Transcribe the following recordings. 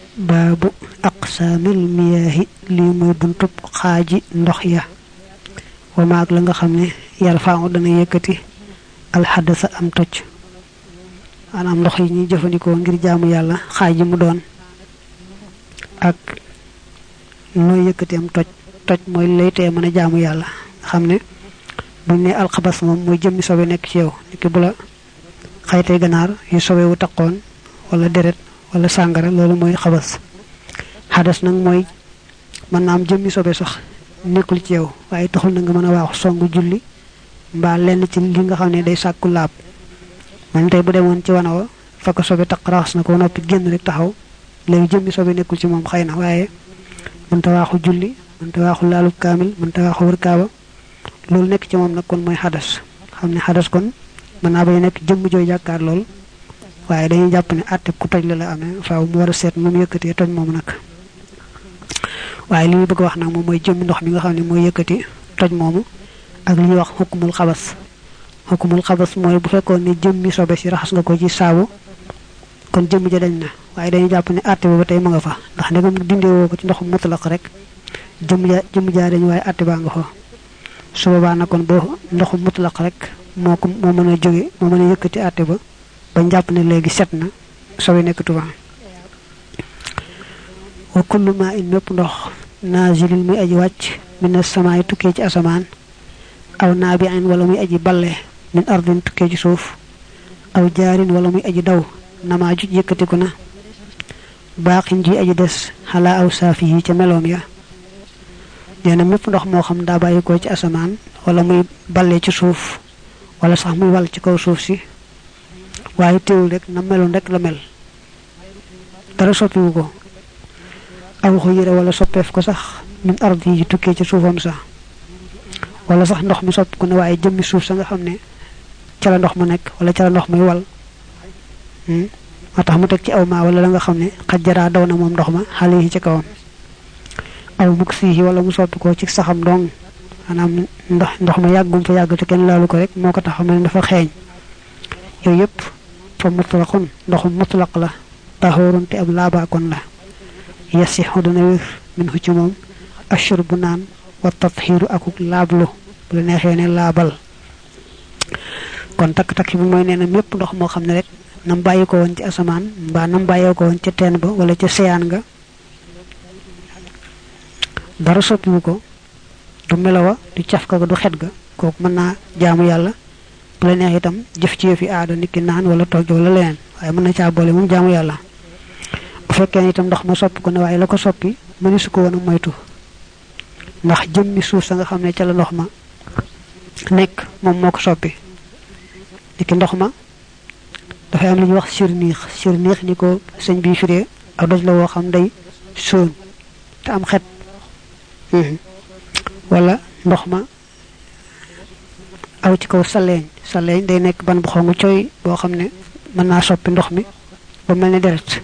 baabu aqsaamil miyaahi lii mooy buntub xaaji ndox ya wa maag la nga xam ne yarfa'u dana yëkkati alxadasa am toj maanaam ndox yi ñuy jëfandikoo ngir jaamu yàlla xaaji mu doon ak nooy yëkkati am toj mooy lay tee mën a jaamu yàlla xam ne buñ ne alxabas moom mooy jëmmi sobe nekk ci yow niki bu la xaytay ganaar yu sobe wu taqoon wala deret wala sàngara loolu mooy xabas xadas nag mooy mën naa am jëmmi sobe sax nekkul ci yow waaye taxul na nga mën a waaxu songu julli mbaa lenn ci li nga xam ne day sàkku laab man tey bu demoon ci wana wa fa ko sobe taq raxas na ko noppi génn rek taxaw léegi jëmmi sobe nekkul ci moom xëy na waaye mënta waaxu julli mënta waaxu laalub kaamil mënta waaxu wër kaaba loolu nekk ci moom nag kon mooy xadas xam ne xadas kon mën naa bay nekk jëmm jooy jàkkaar lool waaye dañuy jàpp ne àtte ku toj la amee faaw mu war a seet nu mu yëkkatee toj moom nag waaye li ñu bëgg wax nag moom mooy jëmmi ndox mi nga xam ne mooy yëkkati toj moomu ak li ñuy wax xukumul xabas mooy bu fekkoon ne jëmmi sobe si raxas nga ko ci saabu kon jëmm ja dañ na waaye dañuy jàpp ne àtte ba tey ma nga fa ndax ndegam dindee woo ko ci ndoxum mutlaq rek jëmm jaa dañ waaye àtte baa nga fa su boobaa nag kon boo ndoxum mutlaq rek moo mën a jóge moo mën a yëkkati àtte ba bañ jàpp ne léegi set na sobe nekkatu fa wa kullu ma in mépp ndox naazilil muy aji wàcc mina samaay tukkee ci asamaan aw naabi'in wala muy aji balle min ardin tukkee ci suuf aw jaarin wala muy aji daw namaa ju yëkkatiku na baaxin ji aji des xalaa aw saafi yi ca meloom ya nee na mépp ndox moo xam daa bàyyi ko ci asamaan wala muy balle ci suuf wala sax muy wal ci kaw suuf si waaye teewul rek na meloon rek la mel dara soppiwu ko aw xuyira wala soppeef ko sax min ardi yi tukkee ci suufam sax wala sax ndox mi sopp ko ne waaye jëmmi suuf sa nga xam ne ca la ndox ma nekk wala ca la ndox muy wal moo tax mu teg ci aw maa wala la nga xam ne xajjaraa daw na moom ndox ma xale yi ci kawam aw mug sii wala mu soppi ko ci saxam dong maanaam ndox ma yàggum fa yàgg te kenn laalu ko rek moo ko tax xam ne dafa xeeñ yooyu yëpp fa mutlaqun ndoxum mutlaq la taxoorun te ab laabaakoon la yasixu dana wér min hu ci moom ashur bu naan wa tatxiiru akuk laablu bu la neexee ne laabal kon takk-takk bi mooy nee na mépp ndox moo xam ne rek nam bàyyi ko woon ci asamaan mbaa nam bàyyee ko woon ca teen ba wala ca seyaan nga dara soppiwu ko du melowa du cafka ga du xet ga kooku mën naa jaamu yàlla bu la neex itam jëf ci yëfi aada nit ki naan wala togg wala leneen waaye mën na caa boole moom jaamu yàlla bu fekkee itam ndox ma soppi ko ne waaye la ko soppi mëni su ko woon a moytu ndax jëmmi suuf sa nga xam ne ca la ndox ma nekk moom moo ko soppi nit ki ndox ma dafay am li ñuy wax sirniix ni ko sëñ bi firee aw doj la woo xam day sóon te am xet wala ndox ma aw ci kaw saleeñ day nekk ban bu xongu cooy boo xam ne mën naa soppi ndox mi ba mel ne deret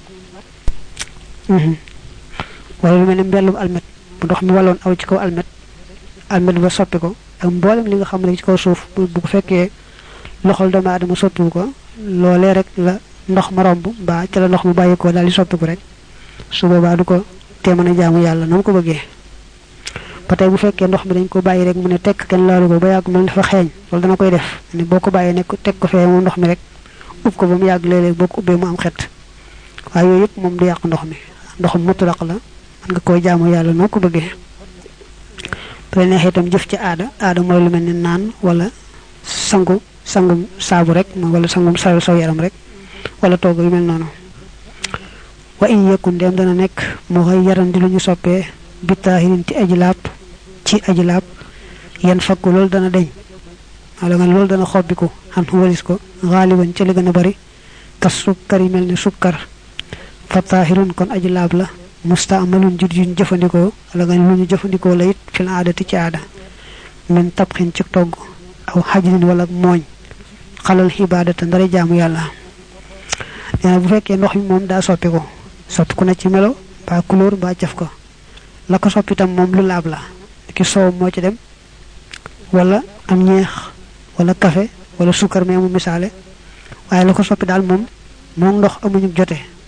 wala lu mel ne mbellum almet bu ndox mi waloon aw ci kaw almet ba soppi ko ak mboolem li nga xam ne ci kaw suuf bu ko fekkee loxol doomu aadama soppiwu ko loolee rek la ndox ma romb mbaa ca la ndox mu bàyyi ko daal di soppiku rek su boobaa du ko te mën a jaamu yàlla na mu ko bëggee ba tey bu fekkee ndox mi dañ ko bàyyi rek mu ne tekk kenn laalu ko ba yàgg mel dafa xeeñ loolu dana koy def ne boo ko bàyyee nekk teg ko fee moom ndox mi rek ub ko ba mu yàgg léeg-léeg boo ko ubbee mu am xet waaye yooyu yëpp moom du yàq ndox mi ndoxum mutlaq la mën nga koy jaamu yàlla noo ko bëggee bu la neexee itam jëf ci aada mooy lu mel ne naan wala sangum saabu rek wala sangum saw yaram rek wala togg yu mel noonu wa in yakun dem dana nekk moo koy yaran di lu ñu soppee bitaahirin ci aji laab yan fakku loolu dana deñ wala nga loolu dana xobbiku xan walis ko xaaliban ca li gën a bari kas sukkar yi mel ne sukkar fa taahirun kon aji laab la mustaamalun jur yuñ jëfandikoo wala nga lu ñu jëfandikoo la it fil aadati ci aada min tabxin ci togg aw xajrin wala mooñ xalal xibaadata ndara jaamu yàlla nee na bu fekkee ndox mi moom daa soppiku na ci melo ba couleur ba jaf ko la ko soppi itam moom lu laab la ki soow moo ci dem wala am ñeex wala café wala suukar mais mu misaale waaye la ko soppi daal moom ndox amuñu jote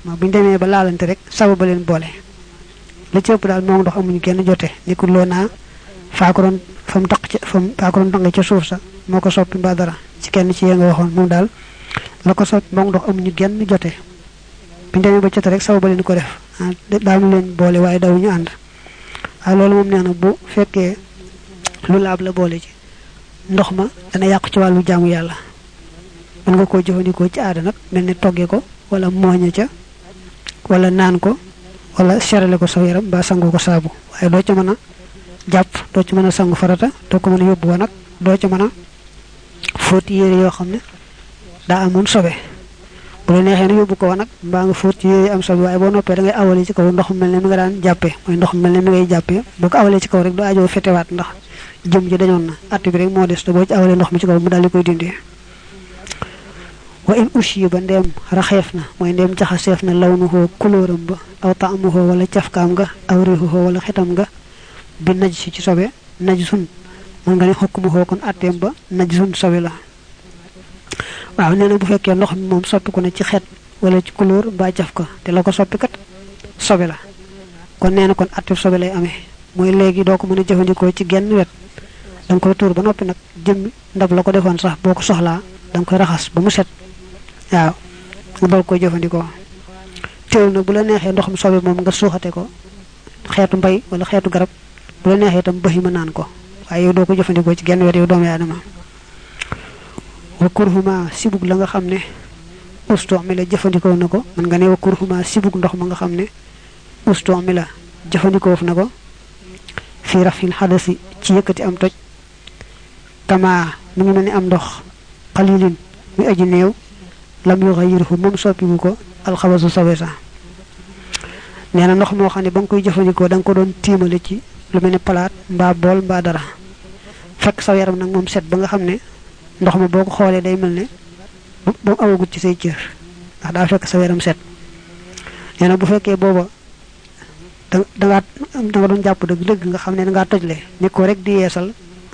ma buñ demee ba laalante rek sabu ba leen boole la ci ëpp daal moom ndox amuñu kenn jote ni ku loo naa faa ko doon fa mu taq ci fa ko doon taqee ca suuf sa moo ko soppi mbaa dara ci kenn ci yee nga waxoon moom daal la ko soppi moom ndox amuñu genn jote buñ demee ba jote rek sabu ba leen ko def daanu leen boole waaye dawuñu ànd waaye loolu moom nee na bu fekkee lu laab la boole ci ndox ma dana yàqu ci wàllu jaamu yàlla mën nga koo jëfandikoo ci aada nag mel ne toggee ko wala mooñe ca wala naan ko wala serale ko sa yaram ba sangu ko saabu waaye doo ca mën a jàpp doo ci mën a sangu farata doo ko mën a yóbbu wa nag doo ca mën a fóoti yére yoo xam ne daa amoon sobe bu la neexee na yóbbu ko wa nag mbaa nga fóot ci yére am sobe waaye boo noppee da ngay awale ci kaw ndox mel ne mi nga daan jàppee mooy ndox mel ne mi ngay jàppee boo ko awalee ci kaw rek doo ajoo fetewaat ndax jëm ji dañoon na att bi rek moo des te boo ci awalee ndox mi ci kaw mu daal di koy dindi wa in ushi ba ndeem raxeef na mooy ndeem jaxaseef na lawnuhu kulóoram ba aw taamuhu wala cafkaam nga aw rihuhu wala xetam nga bi naj si ci sobe najsun mën nga ne xukmuhu kon atteem ba najsun sobe la waaw nee na bu fekkee ndox mi moom soppi ko ne ci xet wala ci kulóor mbaa cafka te la ko soppi kat sobe la kon nee na kon atteem sobe lay amee mooy léegi doo ko mën a jëfandikoo ci genn wet da nga koy tuur ba noppi nag jëmmi ndab la ko defoon sax boo ko soxlaa da nga koy raxas ba mu set waaw nga dool koy jëfandikoo teewul nag bu la neexee ndox mi sobe moom nga suuxate ko xeetu mbay wala xeetu garab bu la neexee itam bëxi ma naan ko waaye yow doo ko jëfandikoo ci genn wet yow doomu aadama wa kurhuma sibug la nga xam ne usto mi la jëfandikoo na ko mën nga ne wa kurhuma sibug ndox ma nga xam ne usto mi la jëfandikoo na ko fii rafil xadasi ci yëkkati am toj kama mu ngi mel ni am ndox xalilin muy aji néew lam yu xayirhu moom soppiwu ko alxabasu sobe sa nee na ndox moo xam ne ba nga koy jëfandikoo da nga ko doon tiimale ci lu mel ne palaat mbaa bool mbaa dara fekk sa yaram nag moom set ba nga xam ne ndox ma boo ko xoolee day mel ne ba mu awagut ci say cër ndax daa fekk sa yaram set nee na bu fekkee booba da nga doon jàpp dëgg nga xam ne da ngaa tojle ni ko rek di yeesal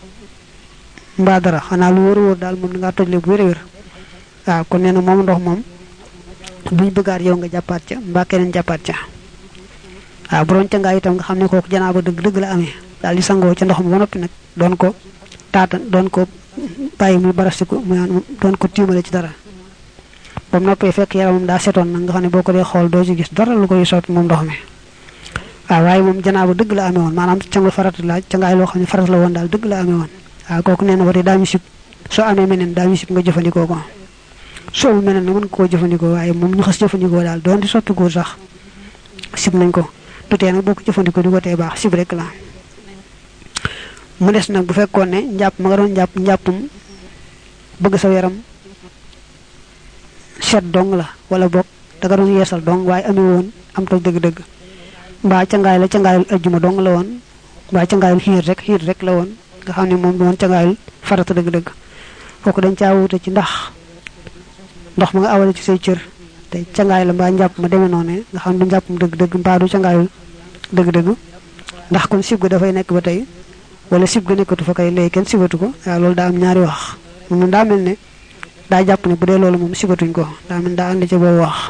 mbaa dara xanaa lu wóor daal moom da ngaa tojle bu wér a wér waaw kon nee na moom ndox moom buñ bëggaat yow nga jàppaat ca mbaa keneen jàppaat ca waaw bu doon ca ngaa itam nga xam ne kooku janaaba dëgg la amee daal di sangoo ca ndox ma ba noppi nag doon ko taatan doon ko bàyyi muy barastiku mu doon ko tiimale ci dara ba mu noppee fekk yaramam daa setoon nag nga xam ne boo ko dee xool doo ci gis dara lu koy soppi moom ndox mi waaw waaye moom janaaba dëgg la amee woon maanaam cangu farata la cangaay loo xam ne farata la woon daal dëgg la amee woon waaw kooku nee na wate daañu sib soo amee meneen daañu sib nga jëfandikoo ko soo amul meneen na mën koo jëfandikoo waaye moom ñu xas jëfandikoo daal doon di soppi ko sax sib nañ ko tutee nag boo ko jëfandikoo di ko tee baax sib rek la mu des nag bu fekkoon ne njàpp ma nga doon njàppum bëgg sa yaram set dong la wala boog da nga doon yeesal dong waaye amee woon am toj dëgg-dëgg mbaa cangaay la cangaayul ajjuma dong la woon mbaa cangaayul xiir rek la woon nga xam ne moom du woon cangaayul farata dëgg-dëgg kooku dañ caa wuute ci ndax ndox ma nga awale ci say cër te cangaay la mbaa njàpp ma demee noonu nga xam ne du njàppum dëgg-dëgg mbaa du cangaayul dëgg-dëgg ndax kon sib ga dafay nekk ba tey wala sib ga nekkatu fa kay léegi kenn sibatu ko waaw loolu daa am ñaari wax moom daa mel ne daa jàpp ne bu dee loolu moom sibatuñ ko daa mel daa ànd ci boobu wax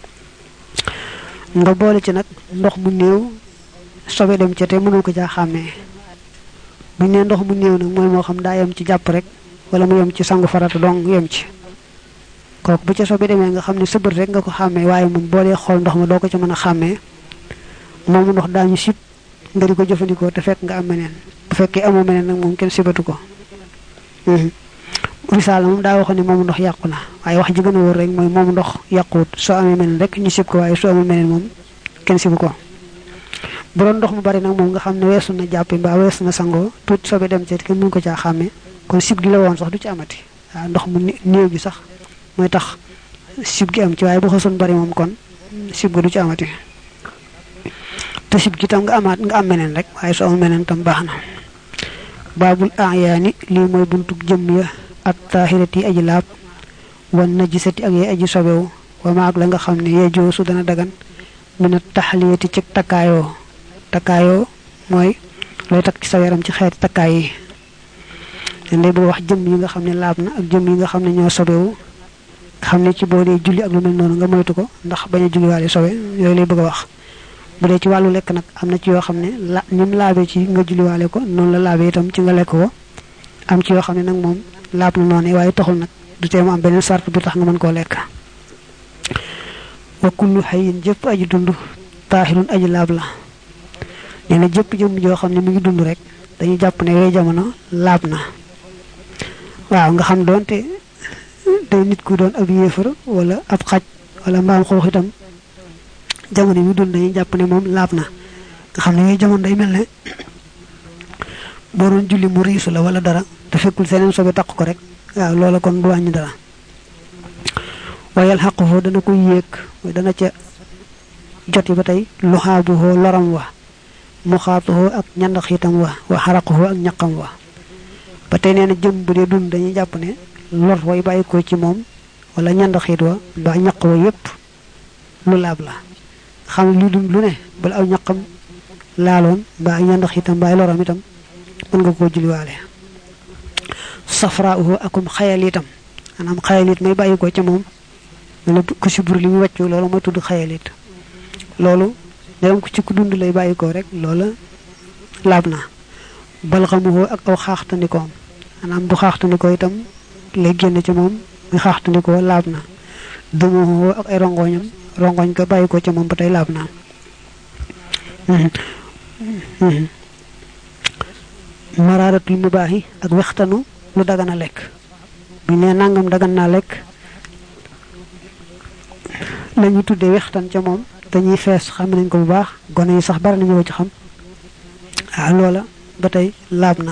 nga boole ci nag ndox mu néew sobe dem ca te mënul ko caa xàmmee buñ ne ndox mu néew nag mooy moo xam daa yem ci jàpp rek wala mu yem ci sangu farata dong yem ci kooku bu ca sobe demee nga xam ne sëbër rek nga ko xàmmee waaye moom boo dee xool ndox ma doo ko ca mën a xàmmee moomu ndox daañu sib nga di ko jëfandikoo te fekk nga am meneen bu fekkee amoo meneen nag moom kenn sibatu ko risaala moom daa waxoon ne moomu ndox yàqu na waaye wax ji gën a wóor rek mooy moomu ndox yàquwut soo amee meneen rek ñu sib ko waaye soo amul meneen moom kenn sibu ko bu doon ndox mu bari nag moom nga xam ne weesu na jàppi mbaa weesu na sangoo tuuti sobe dem ci kenn mënu ko caa xàmmee kon sib gi la woon sax du ci amati waaw ndox mu néew gi sax mooy tax sib gi am ci waaye bu xasoon bari moom kon sib ga du ci amati te sib gi tam nga am meneen rek waaye soo amul meneen tam baax na baabul ayaani lii mooy buntu jëmm ya ak taahirati aji laab wan najisati ak yee aji sobewu wa maag la nga xam ne yee joosu dana dagan mina taxliyati ci takkaayoo mooy looy takk ci sa yaram ci xeeti takkaay yi dañ lay bëgg wax jëmm yi nga xam ne laab na ak jëmm yi nga xam ne ñoo sobewu xam ne ci boo dee julli ak lu mel noonu nga moytu ko ndax bañ a julliwaale sobe yooyu lay bëgg a wax bu dee ci wàllu lekk nag am na ci yoo xam ne ñim laabe ci nga julliwaale ko noonu la laabe itam ci nga lekk ko am ci yoo xam ne nag moom laab na noonu waaye taxul nag du tee mu am beneen sart bu tax nga mën koo lekk wa kullu hayyin jëpp aji dund taahirun aji laab la nee na jëpp jëmm joo xam ne mi ngi dund rek dañuy jàpp ne yooyu jamono laab na waaw nga xam doonte day nit ku doon ab yéefar wala ab xaj wala mbaam xoox itam jamono yi dund dañuy jàpp ne moom laab na nga xam ne yooyu jamono day mel ne boo doon julli mu riisu la wala dara te fekkul seneen sobe taq ko rek waaw loola kon du wàññi dara wayal xaqu foo dana ko yéeg mooy dana ca joti ba tey luxaabuhoo loram wa muxaatuhoo ak ñandaxiitam wa xaraquhoo ak ñaqam wa ba tey nee na jëm bu dee dund dañuy jàpp ne lor way bàyyi ko ci moom wala ñandaxiit wa ba ñaq wa yépp lu laab la xam lu dund lu ne bala aw ñaqam laaloon ba ay ñandaxiitam ba ay loram itam mën nga koo julliwaale safraahu akum xayal itam maanaam xayalit may bàyyi ko ci moom mel ku si bur li muy wàccu loolu mooy tudd xayalit loolu ndegam ko ci ku dund lay bàyyi ko rek loola laab na balxamuhu ak aw xaaxtandikoom maanaam bu xaaxtandikoo itam lay génn ci moom muy xaaxtandikoo laab na dumuhu ak ay rongoñam rongoñ ko bàyyi ko ci moom ba tey laab na maraaratul mubaahi ak wextanu lu dagana lekk bu ne nangam dagan naa lekk lañu tuddee wextan ca moom dañuy fees xam nañ ko bu baax gone yi sax bari nañu ko ci xam loola ba tey laab na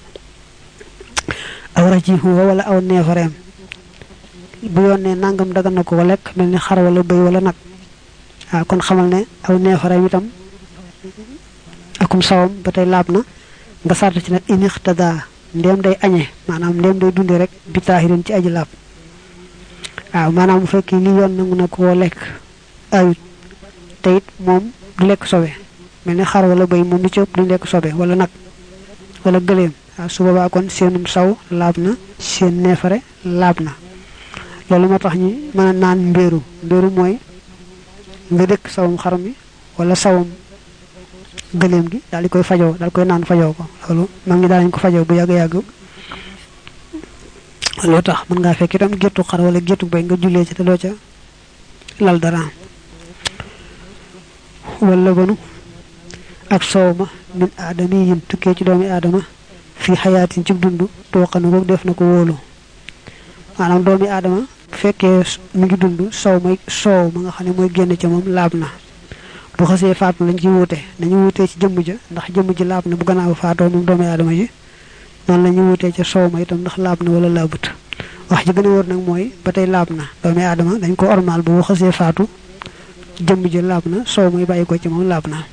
aw rajihu wala aw neefareem bu yoon ne nangam dagan na ko lekk mel ni xar wala bëy wala nag kon xamal ne aw neefareem itam akum sawam ba tey laab na nga sart ci nag inixtada ndéem day añe maanaam ndéem day dundee rek bi taahirin ci aji laab maanaam bu fekkee li yoon nangu na koo lekk ayut te it moom du lekk sobe mel ni xar wala bëy moom lu ci ëpp du lekk sobe wala nag wala gëléem su boobaa kon seenum saw laab na seen neefare laab na loolu moo tax ñi mën a naan mbéeru mooy nga dëkk sawum xar mi wala sawum gëléem gi daal di koy fajoo daal koy naan fajoo ko loolu mag ñi daal nañ ko fajoo bu yàgg-yàgg loo tax mën ngaa fekk itam géttu xar wala géttu bay nga jullee ci te doo ca lal dara wala banu ak soow ma min aadami yin tukkee ci doomi aadama fii xayaatin ci dund tooxanu boog def na ko wóolu maanaam doomi aadama bu fekkee mu ngi dund soow ma nga xam ne mooy génn ca moom laab na bu xasee faatu lañ ci wuute nañu wuutee ci jëmm ja ndax jëmm ji laab na bu gannaaw faatoo moom doomi aadama ji noonu la ñu wuutee ca soow ma itam ndax laab na wala laabut wax ji gën a wóor nag mooy ba tey laab na doomi aadama dañ ko ormaal bu xasee faatu jëmm ji laab na soow may bàyyi ko ci moom laab na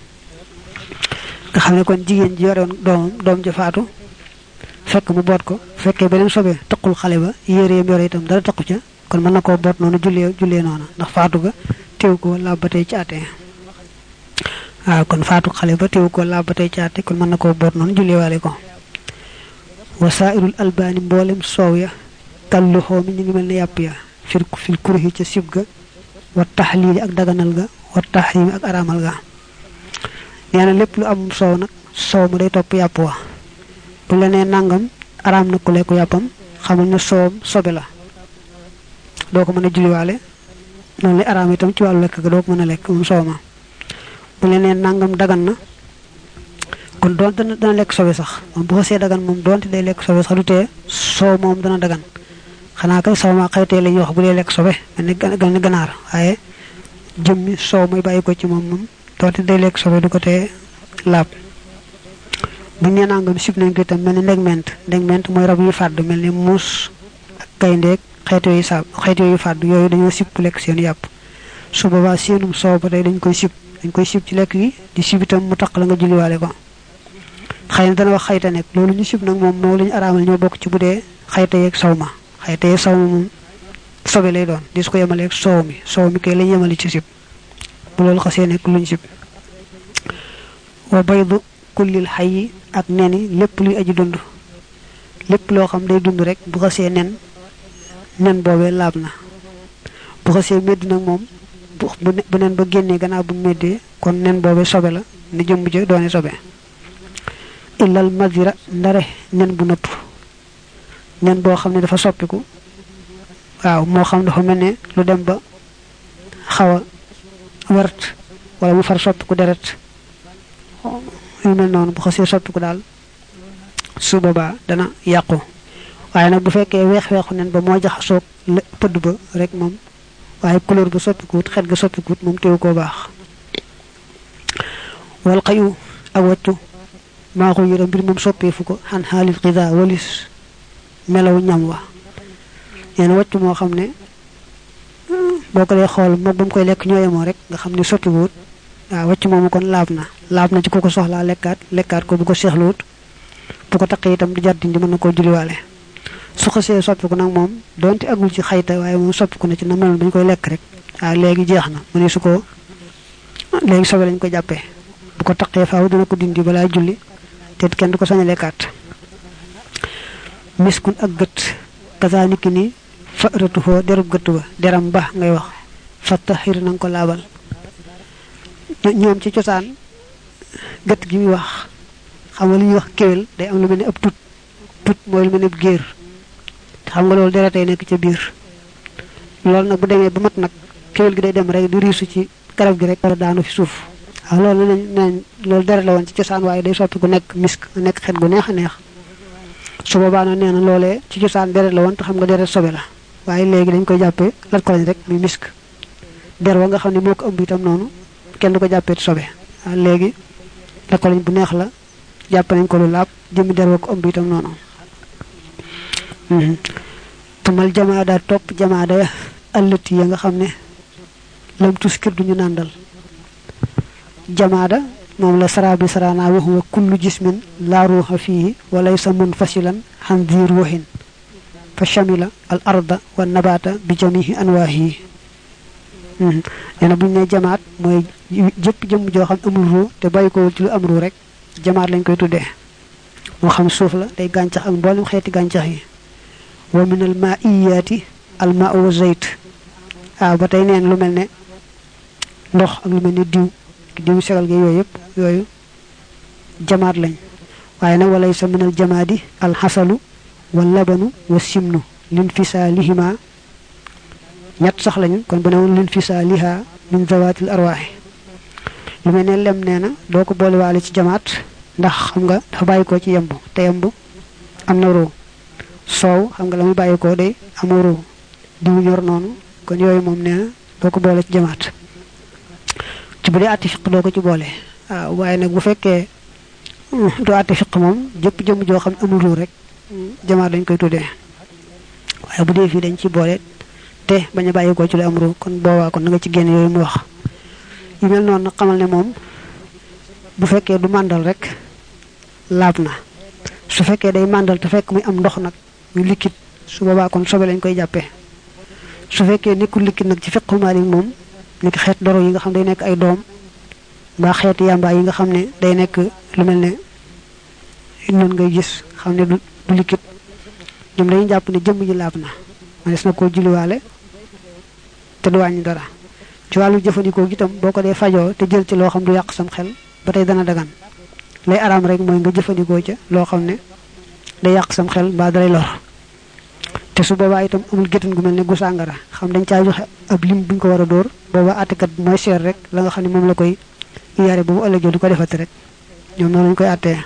nga xam ne kon jigéen ji yore woon doom ja faatu fekk mu boot ko fekkee beneen sobe taqul xale ba yéreem yore itam dara taqu ca kon mën na koo boot noonu jullee noonu ndax faatu ga teew ko laab ba tey ci àtte kon faatu xale ba teew ko laab ba tey ci àtte kon mën na koo boot noonu julleewaale ko wasaa'irul albaani mboolem soow ya kallu xoo mi ñu ngi mel ne yàpp ya fil kurhi ca sib ga wa taxliili ak daganal ga wa taxrimi ak araamal ga nee na lépp lu am soow nag soow ma day topp yàpp wa bu la nee nangam araam na ku lekku yàppam xamul ne soowam sobe la doo ko mën a julliwaale noonu lay araam itam ci wàllu lekk ga doo ko mën a lekk moom soow ma bu la nee nangam dagan na kon doonte dana lekk sobe sax moom bu xasee dagan moom doonte day lekk sobe sax du tee soow moom dana dagan xanaa kay soow ma xaytee la ñuy wax bu dee lekk sobe mel ni ganaar waaye jëmmi soow mooy bàyyi ko ci moom doonte day lekk sobe du ko tee laab buñ nee nangam sib nañ ko itam mel ni ndegment mooy rab yu fàdd mel ni muus ak gayndeeg xeet yooyu fàdd yooyu dañoo sib ku lekk seen yàpp su boobaa seenum soow ba tey dañ koy sib ci lekk gi di sib itam mu taq la nga julliwaale ko xëy na dana wax xayta nekk loolu ñu sib nag moom la ñu araamal ñoo bokk ci bu dee xayta yeeg saw ma moom sobe lay doon di su ko yemaleeg soow mi kay lañ yemale ci sib bu loolu xasee nekk luñ sib wa baydu kullil xayyi ak neni lépp luy aji dund lépp loo xam day dund rek bu xasee nen boobee laab na bu xasee medd nag moom bu nen ba génnee gannaaw bu meddee kon nen boobee sobe la ni jëmm ja doone sobe illal madira ndare nen bu nëpp nen boo xam ne dafa soppiku waaw moo xam dafa mel ne lu dem ba xaw a wert wala mu far soppiku deret yu mel noonu bu xasee soppiku daal su boobaa dana yàqu waaye nag bu fekkee weex-weexu nen ba moo jaxasoog pëdd ba rek moom waaye couleur ba soppikuwut xet ga soppikuwut moom teewu koo baax wal xayu ak waccu maaxu yëra mbir moom soppeefu ko xan xaalil xida walis melaw ñam wa yéen waccu moo xam ne boo ko dee xool moom ba mu koy lekk ñoo yemoo rek nga xam ne soppikuwut waaw waccu moomu kon laab na ci ku ko soxlaa lekkaat ko bu ko seexluwut bu ko taqee itam du jar dindi mën na koo julliwaale su xasee soppiku nag moom donte agul ci xayta waaye moom soppiku na ci na meloon dañ koy lekk rek waaw léegi jeex na mu ne su ko léegi sobe lañ ko jàppee bu ko taqee faaw dina ko dindi balaa julli te kenn du ko sañ a lekkaat miskun ak gët kasaaniki ni fa rëtu foo derub gëtt ba deram ba ngay wax fatta xir na nga ko laabal ñoom ci cosaan gëtt gi muy wax xam nga li ñuy wax kéwél day am lu mel ne ab tut mooy lu mel ne ab géer xam nga loolu deretay nekk ca biir loolu nag bu demee ba mat nag kéwél gi day dem rek di riisu ci garab gi rek daanu fi suuf waaw loolu nañ loolu deret la woon ci cosaan waaye day soppi ku nekk misk nekk xet gu neex a neex su boobaa nag nee na loolee ci cosaan deret la woon te xam nga deret sobe la waaye léegi dañ koy jàppee lat ko lañ rek muy misk der wa nga xam ne moo ko ëmb itam noonu kenn du ko jàppee sobe waaw léegi lat ko lañ bu neex la jàpp nañ ko lu laab jëmmi der wa ko ëmb itam noonu tumal jamaada topp jamaada ya allëti ya nga xam ne lam tuskir duñu nàndal jamaada moom la sara bi sarana wa huwa kullu jismin la ruha fihi wa laysa munfasilan han dhi ruhin fa shamila al arda wa nabata bi jamihi anwahi yana buñ ne jamaat mooy jëpp jëm joo xam amul ru te bàyyi ko ci lu am ru rek jamaat lañ koy tuddee moo xam suuf la day gàncax ak mboolem xeeti gàncax yi wa min al ma'iyati al ma'u wa zayt ba tey neen lu mel ne ndox ak lu mel ne diw segal gi yooyu jamaat lañ waaye nag walay sa minal jamaadi al xasalu wal labanu wa simnu lin fisaalihima ñett sax lañu kon bu ne woon lin fisaaliha min zawatil arwaaxi lu mel ne lem nee na doo ko boolewaale ci jamaat ndax xam nga dafa bàyyi ko ci yemb te yemb am na roo soow xam nga la muy bàyyi ko day amoo roo diw ñor noonu kon yooyu moom nee na doo ko boole ci jamaat ci bu dee àtte fiq doo ko ci boole waaw waaye nag bu fekkee du àtte fiq moom jëpp jëmm joo xam amul ruu rek jamaat dañ koy tuddee waaye bu dee fii dañ ci boole te bañ a bàyyi ko ci lu am ruu kon boobaa kon na nga ci génn yooyu mu wax yu mel noonu nag xamal ne moom bu fekkee du màndal rek laab na su fekkee day màndal te fekk muy am ndox nag muy liquide su boobaa kon sobe lañ koy jàppee su fekkee nekkul liquide nag ci fiqhu Maalik moom nekk xeet doro yi nga xam day nekk ay doom mbaa xeeti yàmbaa yi nga xam ne day nekk lu mel ne noonu ngay gis xam ne du liquide ñoom dañuy jàpp ne jëmm ji laab na manes na koo julliwaale te du wàññi dara ci wàllu jëfandikoo gi itam boo ko dee fajoo te jël ci loo xam du yàq sam xel ba tey dana dagan lay araam rek mooy nga jëfandikoo ca loo xam ne day yàq sam xel mbaa dalay lor te su boobaa itam amul géttan gu mel ne gu sàngara xam dañ caa joxe ab lim buñ ko war a dóor boobaa àttekat mooy seer rek la nga xam ne moom la koy yaare ba mu ëllëgee du ko defati rek ñoom noonu lañ koy àttee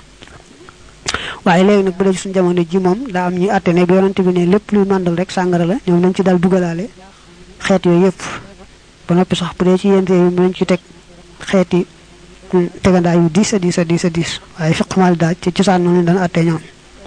waaye léegi nag bu dee ci suñu jamono ji moom daa am ñuy àtte ne bi yonante bi ne lépp luy màndal rek sàngara la ñoom lañ ci daal dugalaale xeet yooyu yëpp ba noppi sax bu dee ci yente yi mu lañ ci teg xeeti tegandaay yu diis a diis waaye fiq Maalik daal ci cosaan noonu dana àttee ñoom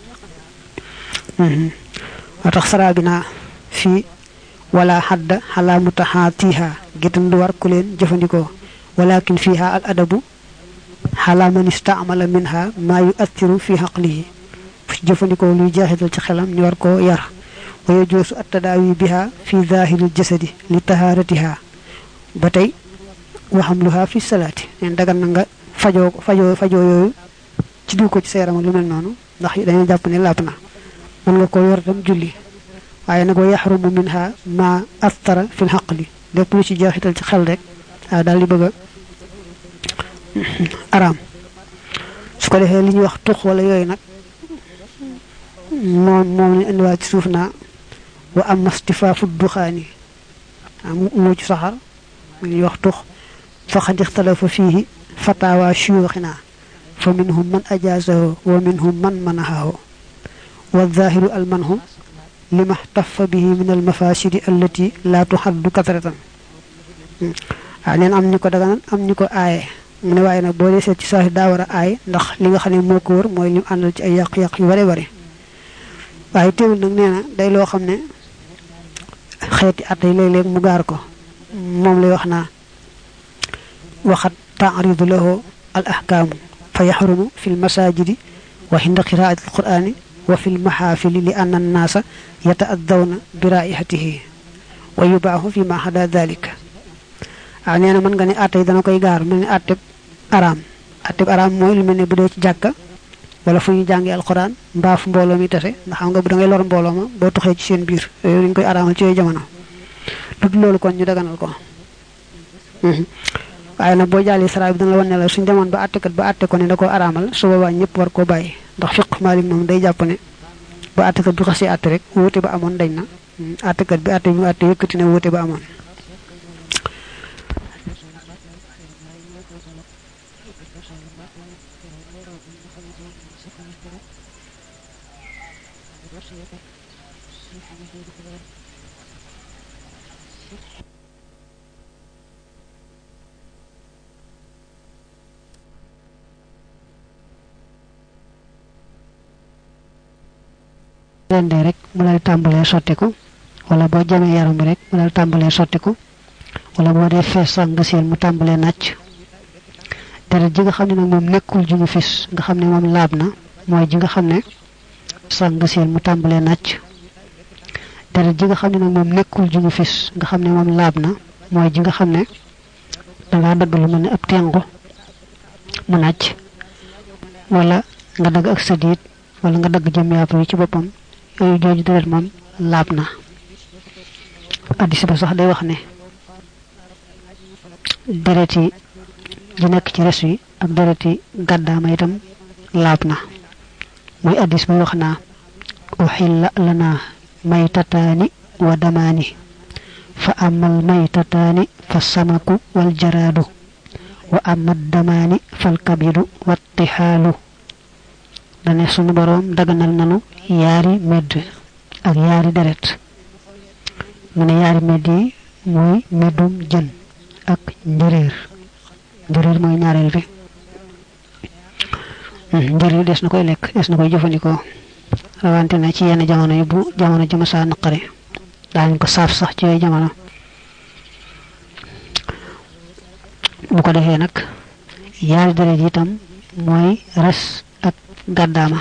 moo tax saraa bi naa fii wala xadda xalaa mutaxaatiha géttan du war ku leen jëfandikoo walakin fiha al adabu xalaa man istaamala minha maa yu attiru fi xaqlihi fi jëfandikoo luy jaaxital ci xelam ñu war koo yar wa yajoosu attadaawi biha fi zahiril jasadi li taharatiha ba tey waxamluha fi salaati neen dagan na nga fajoo yooyu ci diw ko ci sa yaram lu mel noonu ndax dañoo jàpp ne laab na mën nga ko yor tam julli waaye nag wa yaxrumu minha ma athara fi lxaqli lépp lu ci jeexital ci xel rek daal di bëgg a araam su ko defee li ñuy wax tux wala yooyu nag moom lañ indiwaat ci suuf naa wa amma istifaafu duxaani moo ci saxar mu ñuy wax tux faqad ixtalafa fiihi fataawa shuyuuxinaa fa minhum man ajaazahu wa minhum man manahahu wa zaahiru almanhu lima xtafa bihi min almafasidi allati laa tuxaddu kasratan waaw neen am ñu ko daganal am ñu ko aaye mu ne waaye nag boo dee seet ci saa si daa war a aaye ndax li nga xam ne moo ko wër mooy lim àndal ci ay yàq-yàq yu bare bare waaye teewul nag nee na day loo xam ne xeeti at yi léeg-léeg mu gaar ko moom lay wax naa waxat taaridu lahu al ahkaamu fa yaxrumu fi l masajidi wa inda qiraati al qur'ani wa fi l maxaafili li anna annaasa yata'addawna bi raihatihi wa yubaaxu fi ma xada dalika waaw nee na mën nga ne atte yi dana koy gaar mel ni atteb araam mooy lu mel ne bu dee ci jàkka wala fu ñu jàngi alquran mbaa fu mbooloo mi tase ndax xam nga bu da ngay lor mbooloo ma boo tuxee ci seen biir yooyu dañ koy araamal ci yooyu jamono lu dul loolu kon ñu daganal ko waaye nag boo jàllee sara bi dana la wan ne la suñ demoon ba attekat ba atte ko ne da koo araamal su boobaa ñëpp war koo bàyyi ndax fiq Maalik moom day jàpp ne ba attekat bi xasee atte rek wóote ba amoon dañ na attekat bi atte bi mu atte yëkkati ne wóote ba amoon rendee rek mu dal tàmbalee sottiku wala boo jamee yaram bi rek mu dal tàmbalee sottiku wala boo dee fees sax nga seen mu tàmbalee nàcc deret ji nga xam ne nag moom nekkul ju ñu fis nga xam ne moom laab na mooy ji nga xam ne sax nga seen mu tàmbalee nàcc deret ji nga xam ne nag moom nekkul ju ñu fis nga xam ne moom laab na mooy ji nga xam ne dangaa dagg lu mel ne ab tengu mu nàcc wala nga dagg ak sa diit wala nga dagg jëm yàpp yi ci boppam yooyu jooju deret moom laab na addis ba sax day wax ne deret yi di nekk ci res yi ak deret yi gàddaama itam laab na muy addis ba wax naa uxilla lana maytataani wa damaani fa amal maytataani fa samaku wal jaraadu wa amal damaani fal kabidu wa tixaalu dane sunu boroom daganal nanu yaari medd ak yaari deret mu ne yaari medd yi mooy meddum jën ak njëréer mooy ñaareel bi njëréer des na koy lekk des na koy jëfandikoo rawante na ci yenn jamono yi bu jamono ji masaa naqari daañu ko saaf sax ci yooyu jamono bu ko defee nag yaari deret yi itam mooy res ak gàddaama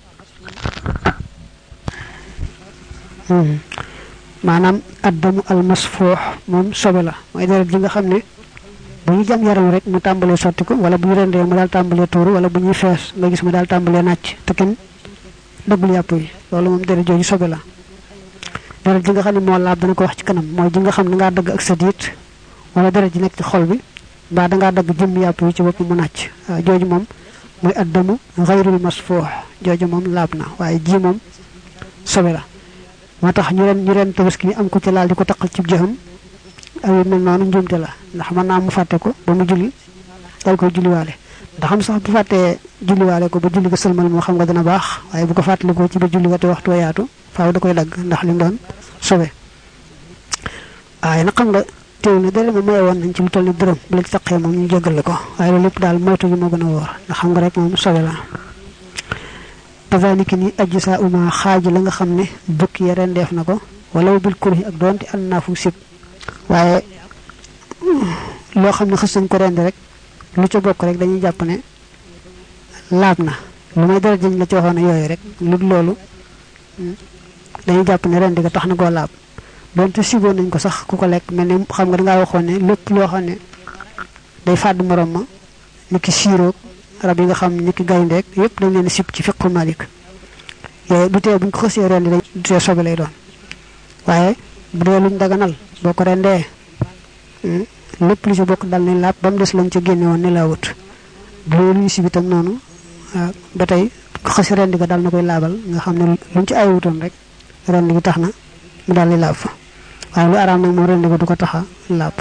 maanaam addamu almasfuux moom sobe la mooy deret ji nga xam ne bu ñu jam yaram rek mu tàmbalee sotti ko wala bu ñu rendee mu daal tàmbalee tuuru wala bu ñuy fees nga gis mu daal tàmbalee nàcc te kenn dëggul yàpp yi loolu moom deret jooju sobe la deret ji nga xam ne moo laab dana ko wax ci kanam mooy ji nga xam ne dangaa dagg ak sa diit wala deret ji nekk ci xol bi mbaa dangaa dagg jëm yàpp yi ci bopp mu nàcc waaw jooju moom mooy addamu xayrul masfuux jooju moom laab na waaye ji moom sobe la moo tax ñu ren tabaski bi am ko ci laal di ko taqal ci jëxam ak yu mel noonu njuumte la ndax mën naa mu fàtte ko ba mu julli dal koy julliwaale ndax xam sax bu fàttee julliwaale ko ba julli ko sëlmal moo xam nga dana baax waaye bu ko fàttalikoo ci ba julli ko te waxtu yaatu faaw da koy dagg ndax li mu doon sobe waaye nag xam nga teew ne dara moom maye woon nañ ci lu toll ni dërëm bu la ci taqee moom ñu jéggal la ko waaye loolu lépp daal moytu gi moo gën a wóor ndax xam nga rek moom sobe la kazalika ni ajsa uma xaaji la nga xam ne bukki ya rendeef na ko wala bil kurhi ak doonte an naa fu sib waaye loo xam ne xës nañ ko rendi rek lu ca bokk rek dañuy jàpp ne laab na lu may dara jëñ la ci waxoon yooyu rek lu loolu dañuy jàpp ne rendi ga tax na koo laab doonte siboon nañ ko sax ku ko lekk mel ne xam nga dangaa waxoon ne lépp loo xam ne day fàdd morom ma ni ki siiroog rab yi nga xam ni ki gayndeek yëpp dañ leen sib ci fiqu Malik yooyu du tee buñ ko xësee rendi dañ du tee sobe lay doon waaye bu dee luñ daganal boo ko rendee lépp lu ci bokk dal ne laab ba mu des lañ ca génne woon ne laa wut bu dee luñ si bitam noonu ba tey xasi rendi ko dal na koy laabal nga xam ne luñ ci ay wutoon rek rendi gi tax na mu dal di laab fa waaye lu araam nag moom rendi ko du ko taxa laab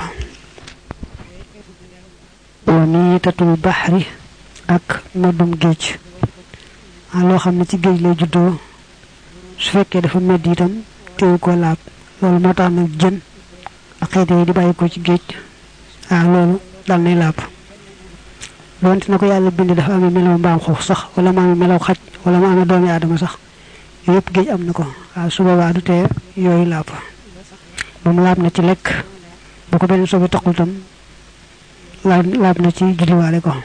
wa niitatul baxri ak meddum géej loo xam ne ci géej lay juddoo su fekkee dafa medd itam teewu ko laab loolu moo tax nag jën ak xeet yi di bàyyi ko ci géej loolu dal nay laab doonte na ko yàlla bind dafa amee melaw mbaam xuux sax wala mu amee melaw xaj wala mu amee doomi aadama sax yëpp géej am na ko su boobaa du tee yooyu laab ba mu laab na ci lekk bu ko benn sobi taxul tam laab na ci julliwaale ko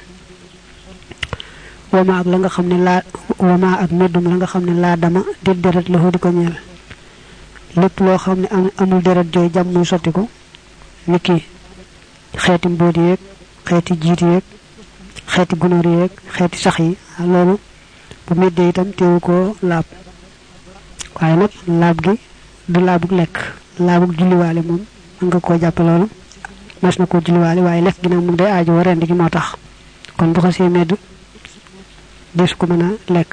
wama ak la nga xam ne wama ak meddum la nga xam ne laa dama dit deret la di ko ñeel lépp loo xam ne amul deret jooy jàmm muy sotti ko niki xeeti mbóot yeeg xeeti jiit yeeg xeeti gunóor yeeg xeeti sax yi loolu bu meddee itam teewu ko laab waaye nag laab gi du laabug lekk laabug julliwaale moom mën nga koo jàppe loolu mas na koo julliwaale waaye lekk gi nag moom day aajo rend gi moo tax kon bu xasee medd des ko mën a lekk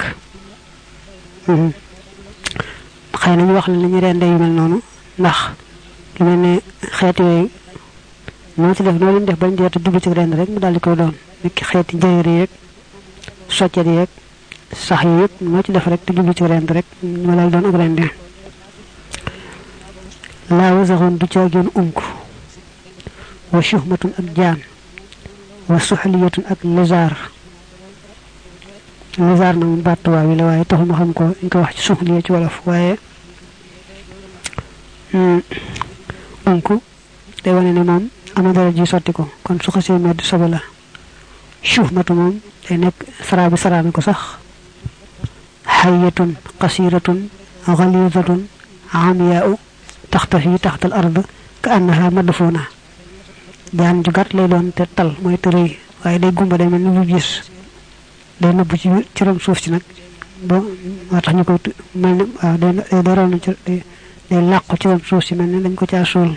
xëy na ñu wax la li ñu rende yu mel noonu ndax lu mel ne xeeti yooyu noo ci def noo leen def bañ jeeta dugg ci rend rek mu daal di koy doon nekk xeeti njëyër yeeg soccet yeeg sax yi yëpp noo ci def rek te jublu ci rend rek mu daal doon ak rende laa wasaxoon du caageen unk wa suhmatun ak jaan wa suxliyatun ak lézard na moom bàttuwaa wi la waaye taxul ma xam ko ñu ko wax ci suxliya ci wolof waaye unk day wane ne moom am na dara ji sotti ko kon su xasee medd sobe la suhmatu moom day nekk saraa bi saraa ko sax xayatun qasiratun xalizatun amyaau taxtafi taxtal ard ka annaha madfuna jaan ju gàtt lay doon te tal mooy te rëy waaye day gumba day mel ni lu gis day nëbb ci ron suuf si nag ba moo tax ñu koy mel ni waaw day ron day làqu ci ron suuf si mel ni dañ ko caa suul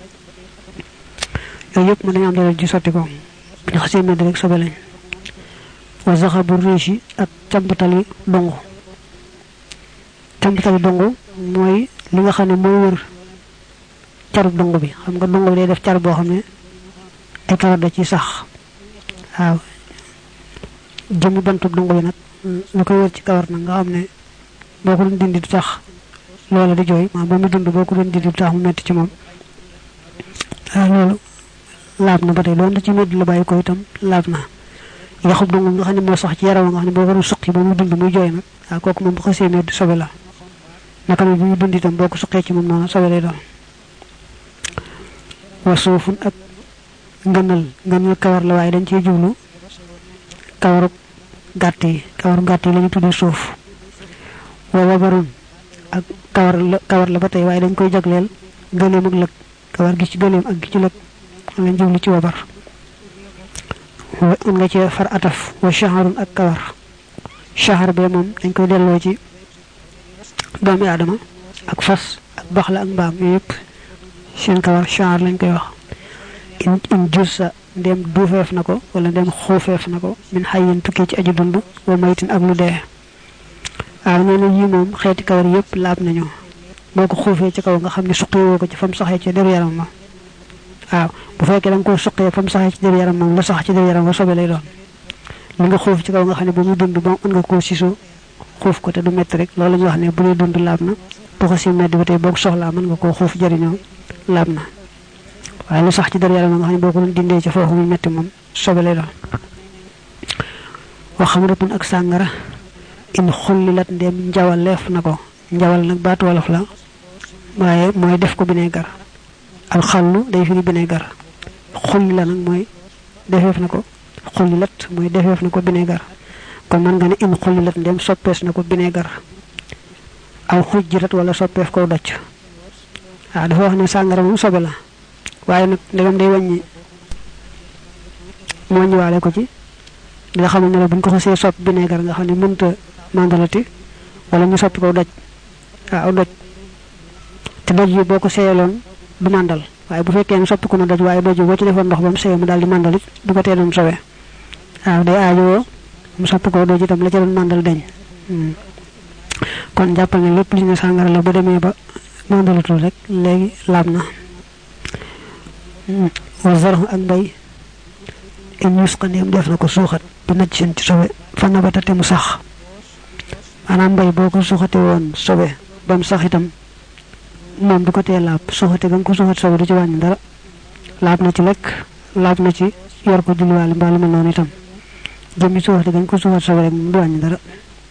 yooyu yëpp mën nañu am dara ji sotti ko bu ñu xasee medd rek sobe lañ wa zaxabu réeshi ak càmbatali dongu mooy li nga xam ne mooy wër carub dongu bi xam nga dongu bi day def car boo xam ne ay kawar da ci sax waaw jëmmi bantu dongu bi nag lu koy wër ci kawar nag nga xam ne boo ko doon dindi du tax loola di jooy maa ba mu dund boo ko doon dindi du tax mu metti ci moom loolu laab na ba tey loolu da ci medd la bàyyi ko itam laab na yaxub dongu nga xam ne moo sax ci yaram nga xam ne boo ko doon suqi ba mu dund muy jooy nag waaw kooku moom bu xasee medd sobe la naka noonu bu ñu dund itam boo ko suqee ci moom noonu sobe lay doon wa suufun ak ngënal kawar la waaye dañ cee jublu kawaru gàtt yi la ñu tuddee suuf wa wabarun ak kawar la ba tey waaye dañ koy jagleel gëleem ak lëg kawar gi ci gëleem ak gi ci lëg lañ jublu ci wabar am nga ci far ataf wa shaharun ak kawar shahar bee moom dañ koy delloo ci doomi aadama ak fas ak baxla ak mbaam yooyu yëpp seen kawar shahar lañ koy wax in jursa ndem duufeef na ko wala ndem xuufeef na ko min xayin tukkee ci aju dund wa maytin ak lu dee waaw nee na yii moom xeeti kawar yëpp laab nañu boo ko xuufee ci kaw nga xam ne suqewoo ko ci fam saxee ci deru yaram ma waaw bu fekkee da nga koo suqee fam saxee ci deru yaram moom la sax ci deru yaram wa sobe lay doon li nga xuuf ci kaw nga xam ne ba muy dund ba mën nga koo siso xuuf ko te du métti rek loolu la ñu wax ne bu dee dund laab na bu ko si medd ba tey boo ko soxlaa mën nga koo xuuf jëriñoo laab na waaye lu sax ci deru yaram nga xam ne boo ko doon dindee ci foofu muy métti moom sobe lay doon wa xamratun ak sàngara in xullilat ndem njawaleef na ko njawal nag baatu wolof la waaye mooy def ko bineegar alxallu day firi bineegar xulli la nag mooy defeef na ko xullilat mooy defeef na ko bineegar kon man nga ne in xullilat ndem soppees na ko bineegar aw xujjirat wala soppeef ko doj waaw dafa wax ne sàngara moom sobe la waaye nag ndegam day wàññi mu wàññiwaale ko ci di nga xamal ne la buñ ko xasee sopp bineegar nga xam ne mënta mandalati wala ñu soppi ko doj waaw doj te doj yi boo ko seeyaloon du màndal waaye bu fekkee ne soppi ko na doj waaye doj boo ci defoon ndox ba mu seey mu daal di màndal it du ko tee doon sobe waaw day aajowoo mu soppi ko doj itam la ca doon màndal deñ kon jàppal ne lépp li ne sàngara la bu demee ba màndalatul rek léegi laab na wa zarhu ak mbay in yusqa ndéem def na ko suuxat bi naj seen ci sobe fa nabata te mu sax maanaam mbay boo ko suuxate woon sobe ba mu sax itam moom du ko tee laab suuxate ga nga ko suuxat sobe du ci wàññi dara laab na ci lekk laab na ci yor ko julliwaale mbaa lu mel noonu itam jëmmi suuxate ga nga ko suuxat sobe rek moom du wàññi dara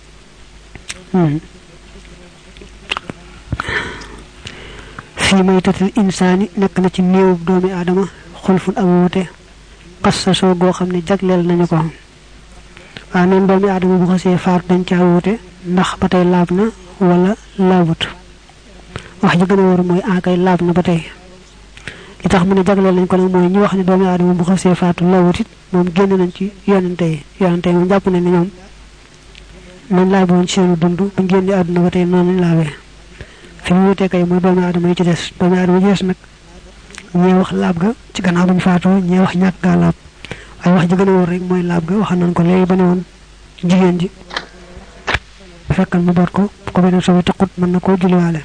fii maytatil insaani nekk na ci néewub doomi aadama xulfun ak wuute xassa soo goo xam ne jagleel nañu ko waaw neen doomi aadama bu xasee faatu dañ caa wuute ndax ba tey laab na wala laabut wax ji gën a wóor mooy akay laab na ba tey li tax mu ne jagleel nañ ko nag mooy ñi wax ne doomi aadama bu xasee faatu laabut it moom génn nañ ci yonente yi moom jàpp nañ ne ñoom nañ laabe woon ci seenu dund bu génne àdduna ba tey noonu lañ laabee fi mu wutee kay mooy doomi aadama yi ci des doomi aadama yi ci des nag ñee wax laab ga ci gannaaw buñ faatoo ñee wax ñàkk gaa laab waaye wax ji gën a wóor rek mooy laab ga waxal nañ ko léegi ba ne woon jigéen ji fekkal mu boot ko bu ko beneen sobe taqut mën na koo julliwaale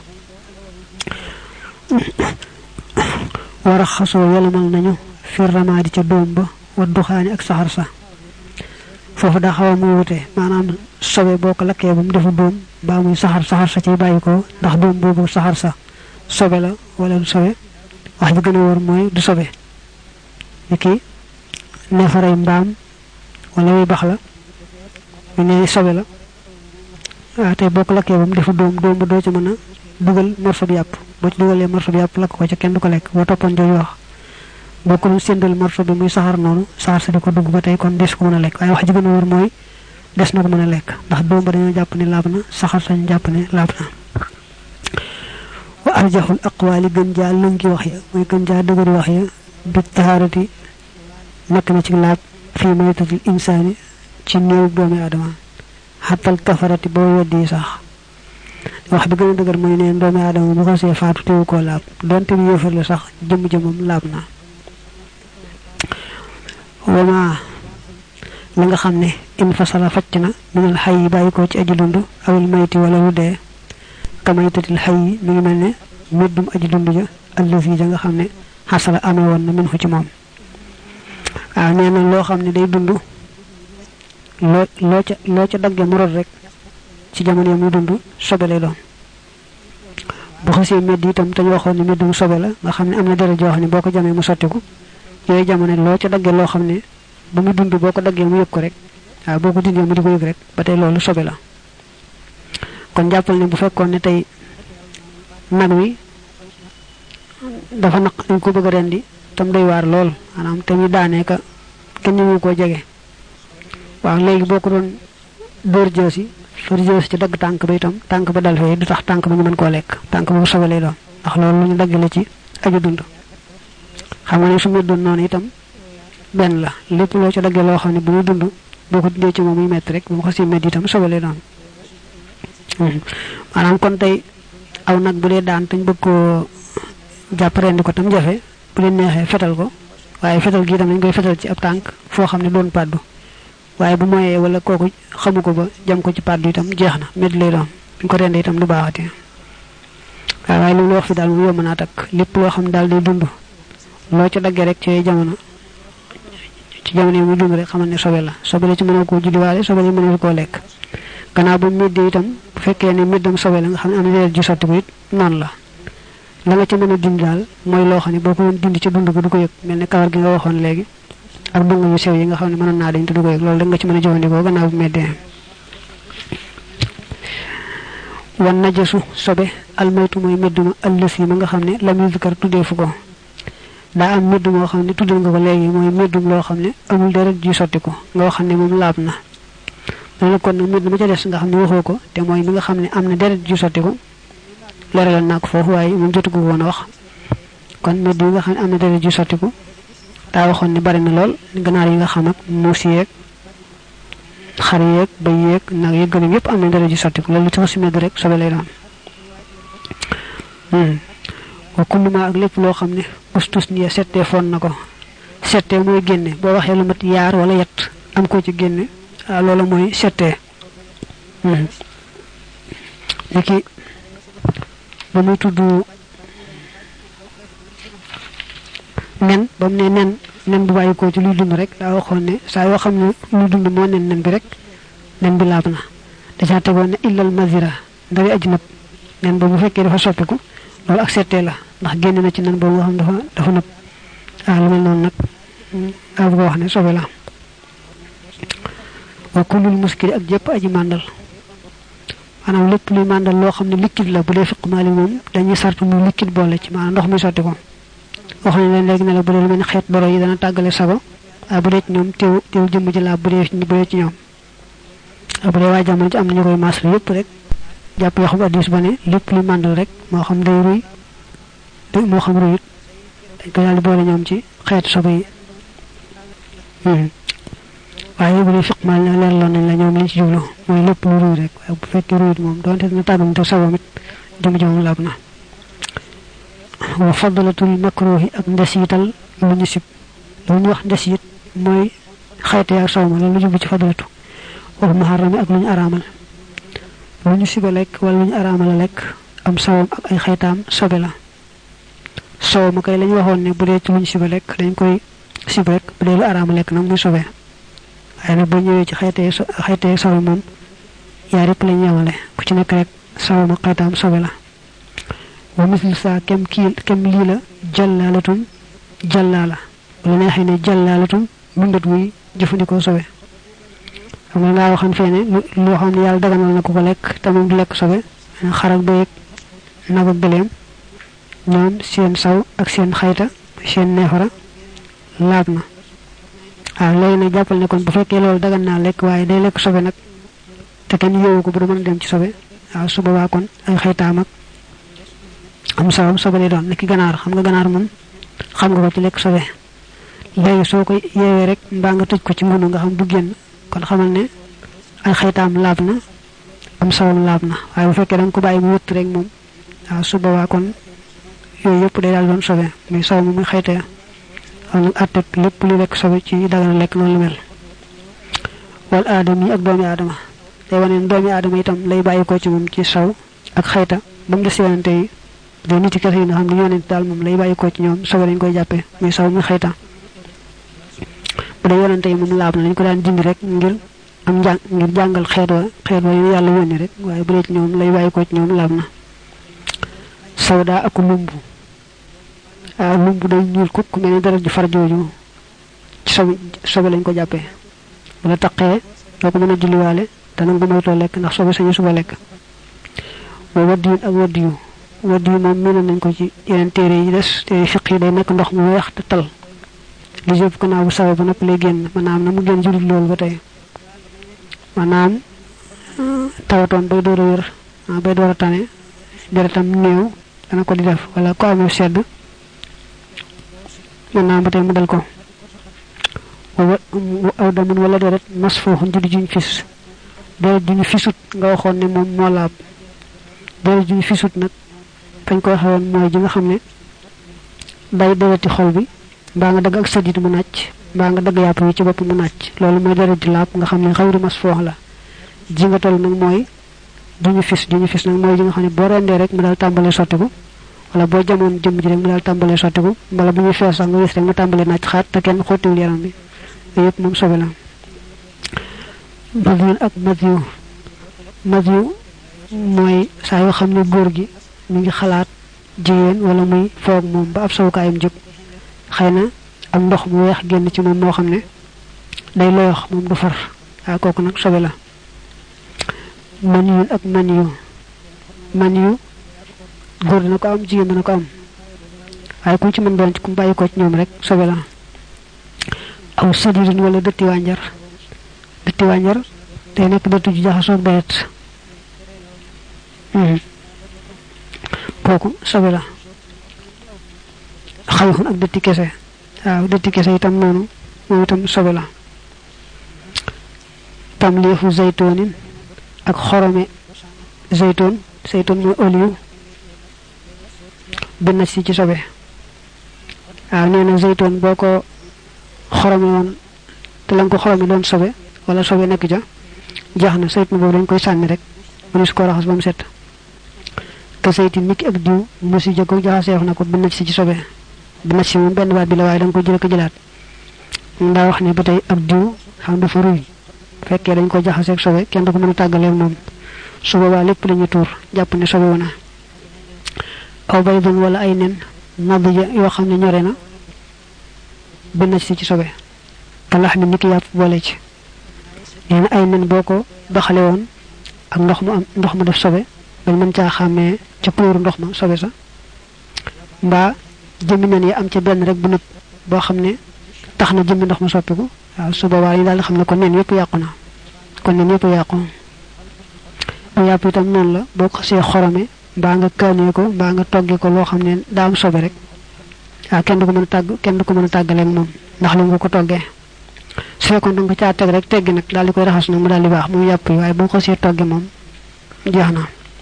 war a xasoo yelamal nañu fi ramaadi ca doom ba wa duxaani ak saxar sa foofu daa xaw a muy wute maanaam sobe boo ko lakkee ba mu defu doom mbaa muy saxar sa ciy bàyyi ko ndax doom boobu saxar sa sobe la wala du sobe wax ji gën a wóor mooy du sobe ni ki neefaray mbaam wala muy bax la ñu ne sobe la waaw tey boo ko lakkee ba mu defu doom ba doo ci mën a dugal morso bi yàpp boo ci dugalee morso bi yàpp lakk ko ca kenn du ko lekk boo toppoon jooju wax boo ko doon séndal morso bi muy saxar noonu saxar sa di ko dugg ba tey kon des ko mën a lekk waaye wax ji gën a wóor mooy des na ko mën a lekk ndax doom ba dañoo jàpp ne laab na saxar sañu jàpp ne laab na wa arjaxul aqwaali gën jaa lëngi wax ya mooy gën jaa dëgëri wax ya bi taharati nekk na ci laab fii maytatil insaani ci néew doomi aadama xatal kafarati boo weddi sax wax bi gën a dëgër mooy neen doomi aadama bu xasee faatu teewu koo laab donte bi yéefar la sax jëmm-jëmmam laab na wama la nga xam ne in fasala facc na minal xay yi bàyyi ko ci aji dund awil mayti wala lu dee kamaytatil xay yi mi ngi mel ne meddum aji dund ja allazi ja nga xam ne xasala amee woon na min fu ci moom waaw nee na loo xam ne day dund loo ca dagge mu rot rek ci jamono muy dund sobe lay doon bu xasee medd itam te ñu waxoon ne meddum sobe la nga xam ne am na dara joo xam ne boo ko jamee mu sottiku yooyu jamono loo ca daggee loo xam ne ba mu dund boo ko daggee mu yëg ko rek waaw boo ko dindee mu di ko yëg rek ba tey loolu sobe la kon jàppal ne bu fekkoon ne tey nag wi dafa naq dañ ko bëgg a rendi tam doy waar lool maanaam te ñu daanee ka kenn ñu koo jege waaw léegi boo ko doon dóor joosi ci dagg tànk ba itam tànk ba dal fee du tax tànk ba ñu mën koo lekk tànk boobu sobe lay doon ndax loolu lu ñu daggale ci aju dund xam nga ne su meddoon noonu itam benn la lépp loo ci daggee loo xam ne bu muy dund boo ko dindee ci moom muy metti rek bu mu xasee medd itam sobe lay doon maanaam kon tey aw nag bu dee daan tañ bëgg koo jàpp rendi ko tam jafe bu leen neexee fetal ko waaye fetal gi itam dañ koy fetal ci ab tànk foo xam ne doon pàddu waaye bu moyee wala kooku xamu ko ba jam ko ci pàddu itam jeex na medd lay doon buñ ko rendee itam du baaxati waaye loolu wax fi daal mu yomb naa takk lépp loo xam ne daal day dund loo ca daggee rek ci jamono yi muy dund rek xamal ne sobe la ci mën a koo julliwaale sobe la mën a koo lekk gannaaw ba meddee itam bu fekkee ne meddam sobe la nga xam ne am na deret ji sotti ko it noonu la nga ca mën a dindi daal mooy loo xam ne boo ko doon dindi ci dund ko du ko yëg mel ne kawar gi nga waxoon léegi ak dong yu sew yi nga xam ne mënoon naa dañ te du ko yëg loolu rek nga ci mën a jëfandikoo gannaaw bu meddee wan najasu sobe almaytu mooy medduma allësi ma nga xam ne lam yuzkar tuddeefu ko daa am meddum moo xam ne tuddal nga ko léegi mooy meddum loo xam ne amul deret ji sotti ko nga xam ne moom laab na loolu kon nag meddum ma ca des nga xam ne waxoo ko te mooy mi nga xam ne am na deret ji sotti ko leeralal naa ko foofu waaye moom jotu ko woon a wax kon medd yi nga xam ne am na deret ji sotti ko daa waxoon ne bari na lool ganaar yi nga xam ak muus yeeg xar yeeg bay yeeg nag yeeg gëlëm yëpp am na deret ji sotti ko loolu ci xasi medd rek sobe lay doon wa kullu ma ak lépp loo xam ne ustus ni settee fon na ko settee mooy génne boo waxee lu mat yaar wala yett am ko ci génne loolu mooy settee léegi ba muy tudd nen ba mu ne nen bu bàyyi ko ci luy dund rek daa waxoon ne saa yoo xam ne luy dund moo nen bi rek nen bi laab na dèjà tegoon ne illal mazira ndari aji nëb nen ba bu fekkee dafa soppiku loolu ak settee la ndax génn na ci nen boobu nga xam dafa nëb lu mel noonu nag bu ko wax ne sobe la wa kullul muskiri ak jëpp aji màndal maanaam lépp luy màndal loo xam ne liquide la bu dee fiq maali moom dañuy sart mu liquide boole ci maanaam ndox mi sotti ko wax nañ leen léegi ne la bu dee lu mel ne xeet boro yi dana tàggale sago waaye bu dee ci ñoom teew jëmm ji laa bu dee ci ñoom bu dee waa jamono ci am nañu koy maasal yëpp rek jàpp yoo xam addis ba ne lépp luy màndal rek moo xam day ruy moo xam ruyut dañ ko daal di boole ñoom ci xeetu sobe yi waaye bu dee fiq maal na leerloon nañ la ñoom liñ ci jublu mooy lépp lu ruy rek waaye bu fekkee ruyut moom doonte dina tàggam te sabam it jëm laab na wa fadlatul makruhi ak ndesiital lu ñu sib lu ñu wax ndesiit mooy xayte ak sawma la lu jublu ci fadlatu wax muharram ak lu ñu araamal lu ñu siba lekk wala lu ñu araamal lekk am sawam ak ay xaytaam sobe la sow ma kay lañ waxoon ne bu dee ci lu ñu siba lekk dañ koy sib rek bu dee lu araamal lekk nag muy sobe waaye nag boo ñëwee ci xayte sobe moom yaar yëpp lañ yemale ku ci nekk rek sawam ak xaytaam sobe la wa mislu saa kem lii la jàllaala wala neexee ne jàllaalatun mundat wuy jëfandikoo sobe xam nga ngaa waxoon fee ne loo xam ne yàlla daganal na ko lekk te moom du lekk sobe xarak ba yëg nag ak gëleem ñoom seen saw ak seen xayta seen neefara laab na léegi nag jàppal ne kon bu fekkee loolu dagan naa lekk waaye day lekk sobe nag te kenn yóowu ko bu du mën a dem ci sobe su boobaa kon ay xaytaam ak am sawam sobe lay doon nekk ganaar xam nga ganaar moom xam nga ko ci lekk sobe léegi soo ko yeewee rek mbaa nga tëj ko ci ngunu nga xam du génn kon xamal ne ay xaytaam laab na am sawam laab na waaye bu fekkee da nga ko bàyyi mu wëtt rek moom su boobaa kon yooyu yëpp day daal doon sobe muy saw mi muy xaytee xam nag àtteeg lépp lu lekk sobe ci dagana lekk noonu lu mel wal aadama yi ak doomi aadama day wane ne doomi aadama itam lay bàyyi ko ci moom ci saw ak xayta ba mu des yonente yi de nit yi kese yi nga xam ne yonente daal moom lay bàyyi ko ci ñoom sobe lañ koy jàppee muy saw muy xayta bu dee yonente yi moom laab na lañ ko daan dindi rek ngir jàngal xeet wa yu yàlla yónni rek waaye bu dee ci ñoom lay bàyyi ko ci ñoom laab na sawda ak lumbu lumbu day ñuul kukk mel ni dara ju far jooju ci sobe lañ ko jàppee wala taqee doo ko mën a julliwaale te nag bu moytoo lekk ndax sobe sañu suba lekk wa waddiyun ak waddiyu moom miinoon nañ ko ci yeneen téere yi des téere fiq yi day nekk ndox mu weex te tal li jëpp gannaaw bu sawe ba nopp lay génn maanaam na mu génn julit loolu ba tey maanaam tawatoon bay door a wér bay door a tane deretam néew dana ko di def wala ko amee sedd maanaam ba tey mu dal ko aw damun wala deret mas fooxun judi juñ fis deret juñu fisut nga waxoon ne moom moo laab deret juñu fisut nag fañ ko waxee woon mooy ji nga xam ne day dereti xol bi mbaa nga dagg ak sëdit mu nàcc mbaa nga dagg yàpp yi ci bopp mu nàcc loolu mooy deret di laab nga xam ne xawri mas foox la ji nga toll nag mooy juñu fis nag mooy ji nga xam ne boo rendee rek mu daal tàmbalee sottiku wala boo jamoon jëmm ji rek mu daal tàmbalee sottiku wala bu ñuy fees sax nga gis rek mu tàmbalee nàcc xaat te kenn xóotiwul yaram bi yëpp moom sobe la madiyun ak madiyu mooy saa yoo xam ne góor gi mi ngi xalaat jigéen wala muy foog moom ba ab sawukaayam jóg xëy na am ndox mu weex génn ci moom moo xam ne day loyox moom du far waaye kooku nag sobe la maniyun ak maniyu góor dina ko am jigéen dina ko am waaye ku ci mën doon ci ku bàyyi ko ci ñoom rek sobe la aw sadirin wala dëtti wànjar day nekk dëttu ju jaxasoog deret kooku sobe la xayxun ak dëtti kese waaw dëtti kese itam noonu moom itam sobe la tamliixu zaytoonin ak xorome zaytoon mooy oliw benn ci sobe neena zeytun boko xorome won te lang ko xorome doon sobe wala sobe nek ja jaxna zeytun bobu dañ koy sanni rek mu ko raxas bam set te zeytun niki ak diw musi jago jaxaseef na ko benn ci sobe benn ci mom benn baat bi la way dang ko jël ko jëlaat nda wax ne batay ak diw xam dafa ruy fekke dañ ko jaxase ak sobe kenn du ko mëna tagalé mom su boba lepp lañu tour japp ne sobe wona aw baydun wala ay nen nabija yo xamne ñoré na benn ci sobe talax ni niki yap bolé ci yen ay nen boko doxale won ak ndox mu def sobe bañ mën ca xamé ci couleur ndox ma sobe sa mba jëmi nen yi am ci benn rek bu nit bo xamne taxna jëmi ndox ma soppiku waaw su boba yi dal xamne ko nen yépp yaquna kon nen yépp yaqu bu yap itam non la boko xé xoromé ba nga kané ko ba nga toggé ko lo xamné da am sobe rek kenn du ko mëna tag kenn du ko mëna tagalé ak mom ndax lu nga ko toggé su fekkon da nga ca teg rek tegg nak dal di koy raxas nak mu dal di bax mu yapp way bu ko sé toggé mom jeexna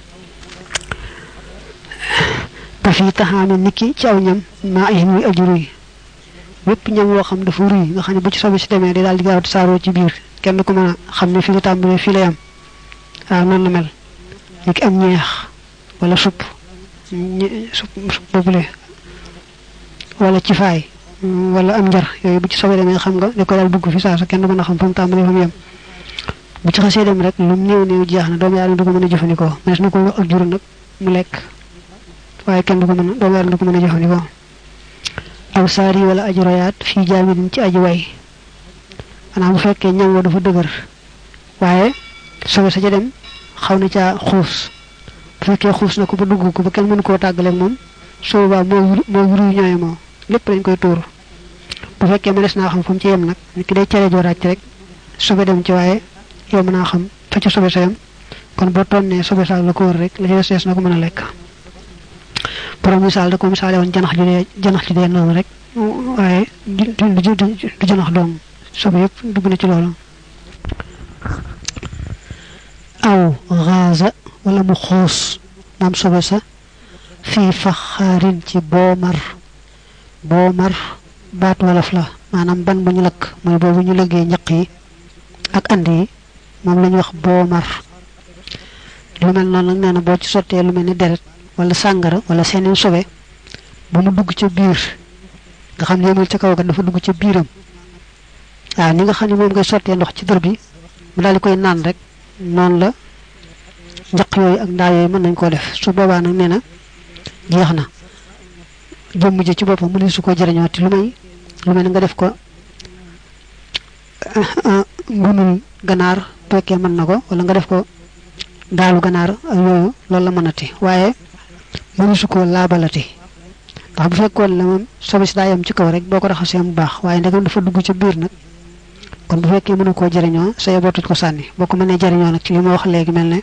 ta fi taxami niki ci aw ñam ma ay muy ajuri yépp ñam wo xam dafa ruy nga xamné bu ci sobe ci démé di dal di gaaw saaro ci biir kenn du ko mëna xamné fi la tambalé fi la yam non la mel niki am ñeex wala sup bobule wala ci fay wala am jar yoy bu ci sobe demé xam nga diko dal dugg fi sa kenn du mëna xam fam tambalé fam yam bu ci xasse dem rek lu neew jeexna doom yaala du ko mëna jëfëndiko mais nako ak juru nak mu lek waye kenn du ko mëna doom yaala du ko mëna jëfëndiko aw sari wala ajrayat fi jamidin ci aji way ana bu fekke ñam wo dafa deugar waye sobe sa ja dem xawna ca xuus fekke xuus na ko ba dugg ko ba kenn mën ko tagalé mom so ba mo wuru ñoy mo lepp lañ koy tour bu fekke mënes na xam fam ci yam nak niki day ciéré jo racc rek sobe dem ci waye yow mëna xam fa ci sobe sayam kon bo tonné sobe sa la ko wër rek la ci ses na ko mëna lek borom misal da ko misalé won janax ju dé non rek waye du janax dom sobe yépp dugg na ci lolu aw ghaza wala mu xoos mom sobe sa fi fakharin ci bomar baat wolof la manam ban buñu lak moy bobu ñu liggé ñak yi ak andi mom lañ wax bomar lu mel non nak neena bo ci soté lu melni deret wala sangara wala senen sobe bu mu dugg ci biir nga xam yemul ci kaw ga dafa dugg ci biiram ni nga xam ni mom ngay soté ndox ci dër bi mu dal koy naan rek non la njaq yoy ak ndaa yoy mën nañ ko def su boba nak neena jeexna jëm ji ci bopam mu ne su ko jëriñoti lu may nga def ko ngunul ganar fekke mën nako wala nga def ko daalu ganar ak yoyu loolu la mënati waye mënu su ko laabalati ndax bu fekkon la mom sobi da yam ci kaw rek boko raxasé mu baax waye ndagam dafa dugg ci biir nak kon bu fekke mënu ko jëriño say botut ko sanni boko mëne jëriño nak ci li ma wax légui melne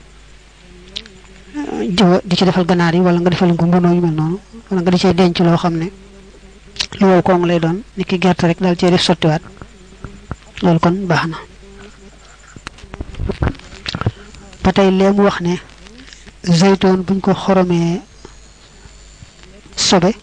di ci defal ganar yi wala nga defal ko mbono yu mel non wala nga di ci denc lo xamne lu wol ko lay doon niki gerte rek dal ci def soti wat lol kon baxna patay lem wax ne zaytun buñ ko xoromé sobe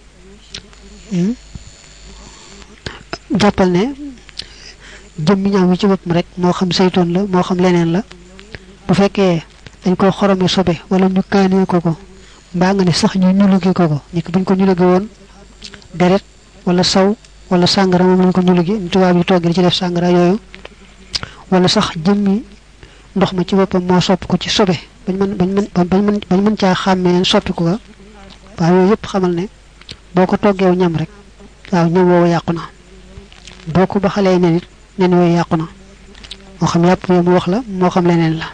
jappal ne jëm ñam ci bop rek mo xam zaytun la mo xam leneen la bu fekke dañ ko xoromé sobe wala ñu kané ko ba nga ne sax ñu ñulugi ko nik buñ ko ñulugi won deret wala saw wala sangara mom lañ ko ñulugi tuba bi togg ci def sangara yoyu wala sax jëmmi ndox ma ci bopam mo sopp ko ci sobe bañ mën ca xamé soppi ko ba yoyu yépp xamal ne boko toggew ñam rek waaw ñam wo yaquna boko ba xalé ne nit nen wo yaquna mo xam yapp mu wax la mo xam leneen la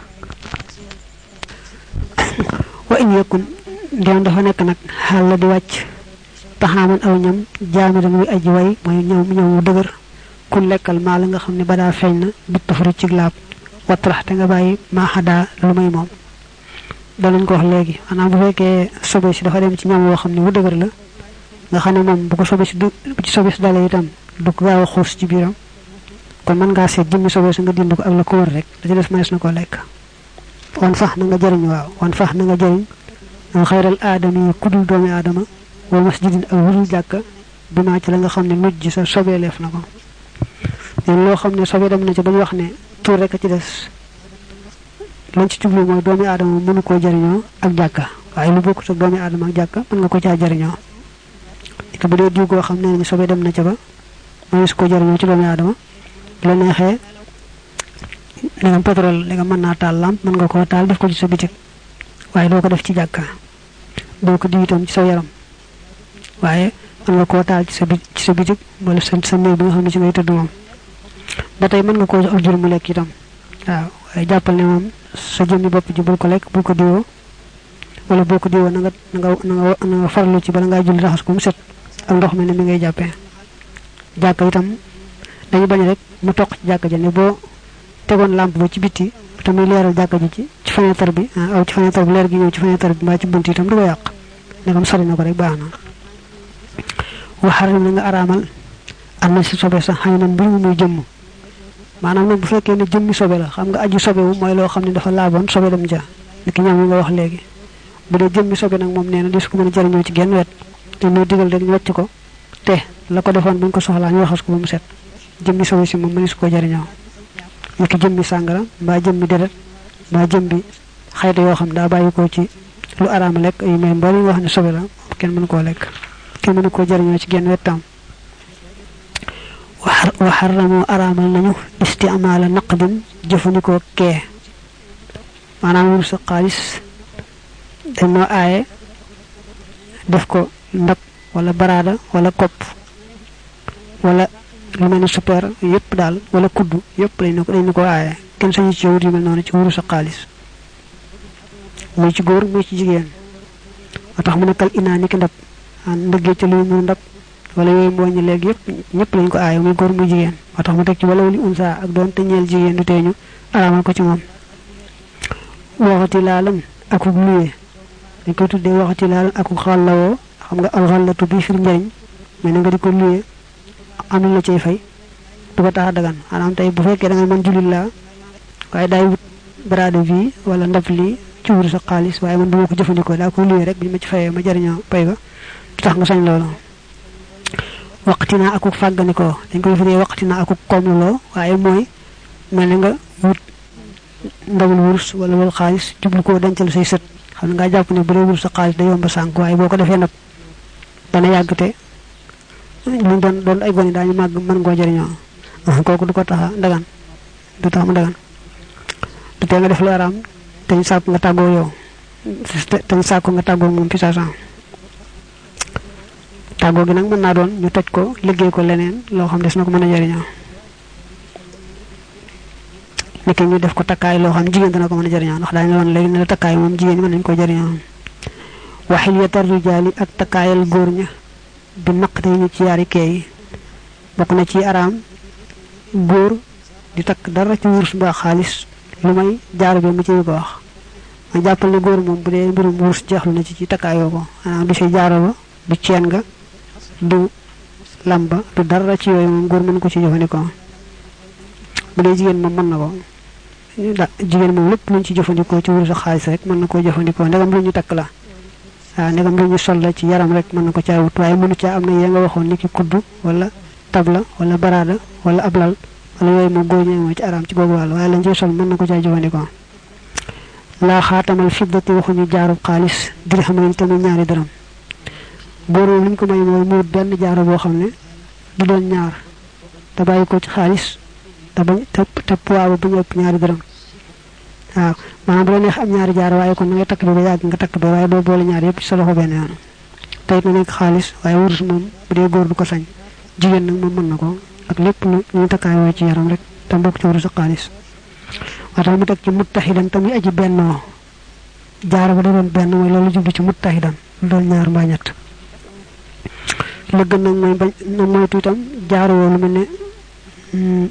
wa in yakun ndem dafa nek nak xal la di wacc taxaman aw ñam jaamiran wi aji way moy ñam deugar ku lekkal ma la nga xamni bada feñna bu tafru ci glab watrax te nga bayyi ma hada lu may mom da lañ ko wax legi ana bu fekke sobe ci dafa dem ci ñam wo xamni wu deugar la nga xamne mom bu ko sobe ci dalé itam du ko gaaw xoss ci biram kon man nga sét jëmi sobe ci nga dind ko ak la ko wër rek da ci def manes na ko lek wan fax na nga jëriñ waaw wan fax na nga jëriñ khayral adami kudul doomi adama wa masjidin ak wurul jàkka bi ma ci la nga xam ne mujj sa sobeeleef na ko leen loo xam ne sobe dem na ci bañ wax ne tuur rek a ci des lañ ci jublu mooy doomi aadama mënu koo jariñoo ak jàkka waaye lu bokkut ak doomi aadama ak jàkka mën nga ko caa jariñoo te bu dee diw goo xam ne sobe dem na ca ba mënees koo jariñoo ci doomi aadama la neexee li nga pétrole li nga mën naa taal lamp mën nga koo taal def ko ci sa bitik waaye doo ko def ci jàkka doo ko diw itam ci sa yaram waaye mën nga koo taal ci sa bitik wala sa néeg bi nga xam ne ci ngay tëdd moom ba tey mën nga koo jox ak jur mu lekk itam waaw waaye jàppal ne moom sa jëmmi bopp ji bul ko lekk bul ko diwoo wala boo ko diwoo na nga farlu ci bala ngaa julli raxas ko mu set ak ndox mi ne mi ngay jàppee jàkka itam dañu bañ rek mu toq ci jàkka ja ne boo tegoon lampe ba ci bitti te muy leeral jàkka ji ci fenêtre bi aw ci fenêtre bi leer gi ñëw ci fenêtre bi mbaa ci bunt itam du ko yàq ndegam sori na ko rek baax na waxaram na nga araamal am na si sobe sax xëy na mbir mu muy jëmm maanaam nag bu fekkee ne jëmmi sobe la xam nga aju sobewu mooy loo xam ne dafa laaboon sobe dem ja ni ki ñoom yi nga wax léegi bu dee jëmmi sobe nag moom nee na di su ko mën a jariñoo ci genn wet te ñoo digal rek ñu wàcc ko te la ko defoon buñ ko soxlaa ñu waxas ko ba mu set jëmmi sobe si moom mënees koo jariñoo ni ki jëmmi sàngara mbaa jëmmi deret mbaa jëmmi xayta yoo xam daa bàyyi ko ci lu araama lekk yu may mbari wax ne sobe la kenn mënu koo lekk kenn mënu koo jariñoo ci genn wettam wa xaramoo araamal nañu istimaala naqdin jëfandikoo kee maanaam wur sa xaalis dañoo aaye def ko ndab wala baraada wala kopp wala lu mel ne super yëpp daal wala kuddu yëpp dañ ko aaye kenn sañu ci wut yu mel noonu ci wuru sa xaalis muy ci góor muy ci jigéen moo tax mu nekkal inaa ni ki ndab ndëggee ca luy mu ndab wala yooyu mbooñi léegi yëpp ñëpp lañ ko aaye muy góor muy jigéen moo tax mu teg ci wala wuli unsa ak doon te ñeel jigéen du teeñu araamal ko ci moom waxati laalan akuk luye dañ koy tuddee waxati laalan akuk xàllawoo xam nga alxallatu bi fir njariñ mais na nga di ko luye am la cay fay du ko tax a dagan maanaam tey bu fekkee da nga mën jullit laa waaye daay wut baraade bi wala ndab lii ci wuru sa xaalis waaye man du ma ko jëfandikoo daa ko luye rek bi ma ci fayee ma jariñoo pay ga du tax nga sañ loolu waqtina akuk fàgganikoo dañ koy firee waqtina akuk koomloo waaye mooy mel na nga wut ndabul wurus wala wal xaalis jublu koo dencal say sët xam nga jàpp ne bu dee wurus sa xaalis da yomb sànk waaye boo ko defee nag dana yàgg te ñu doon ay gone daañu màgg mën ngoo jëriñoo kooku du ko tax a dagan du tax mu dagan du tee nga def lu araam te ñu sàkk nga tàggoo yow te ñu sàkk nga tàggoo moom fi saa tàggoo gi nag mën naa doon ñu toj ko liggéey ko leneen loo xam des na ko mën a jëriñoo nekk ñu def ko takkaay loo xam jigéen dana ko mën a jëriñoo ndax daañu la woon léegi ne la takkaay moom jigéen ñi mën nañu ko jëriñoo waxil yatar rijaali ak takkaayal góor ña bi naq te ñu ci yaari kee yi bokk na ci araam góor di takk dara ci wurus mbaa xaalis lu may jaaro bi mu ci ko wax ma jàppal ne góor moom bu dee mbirum wurus jeexlu na ci takkaayoo ko maanaam du ci jaaro ba du ceen nga du lamba du dara ci yooyu moom góor mën ko ci jëfandikoo bu dee jigéen moom mën na ko jigéen moom lépp luñ ci jëfandikoo ci wurus xaalis rek mën na koo jëfandikoo ndegam lu ñu takk la waaw ndegam lu ñu sol la ci yaram rek mën na ko caa wut waaye mënu caa am na yee nga waxoon ni ki kuddu wala tabla wala baraada wala ablal wala yooyu moom góor ñee moo ci araam ci googu wàll waaye lañ ci sol mën na ko caa jëfandikoo laa xaatamal fiddati waxuñu jaarub xaalis dirham lañ tamit ñaari dërëm góor moom li ñu ko may mooy mu wut benn jaaro boo xam ne du doon ñaar te bàyyi ko ci xaalis te bañ te poids bu ñu ëpp ñaari dërëm waaw maanaam bu la neex am ñaari jaaro waaye kon na ngay takk bi ba yàgg nga takk ba waaye doo boole ñaar yëpp ci sa loxo benn yoon te it na nekk xaalis waaye wurus moom bu dee góor du ko sañ jigéen nag moom mën na ko ak lépp lu ñu takkaayoo ci yaram rek te mbokk ci wurus ak xaalis waa tax mu teg ci muttaxidan te muy aji bennoo jaaro ba da doon benn mooy loolu jublu ci muttaxidan lu doon ñaar mbaa ñett la gën nag mooy bañ na moytu itam jaaro woo lu mel ne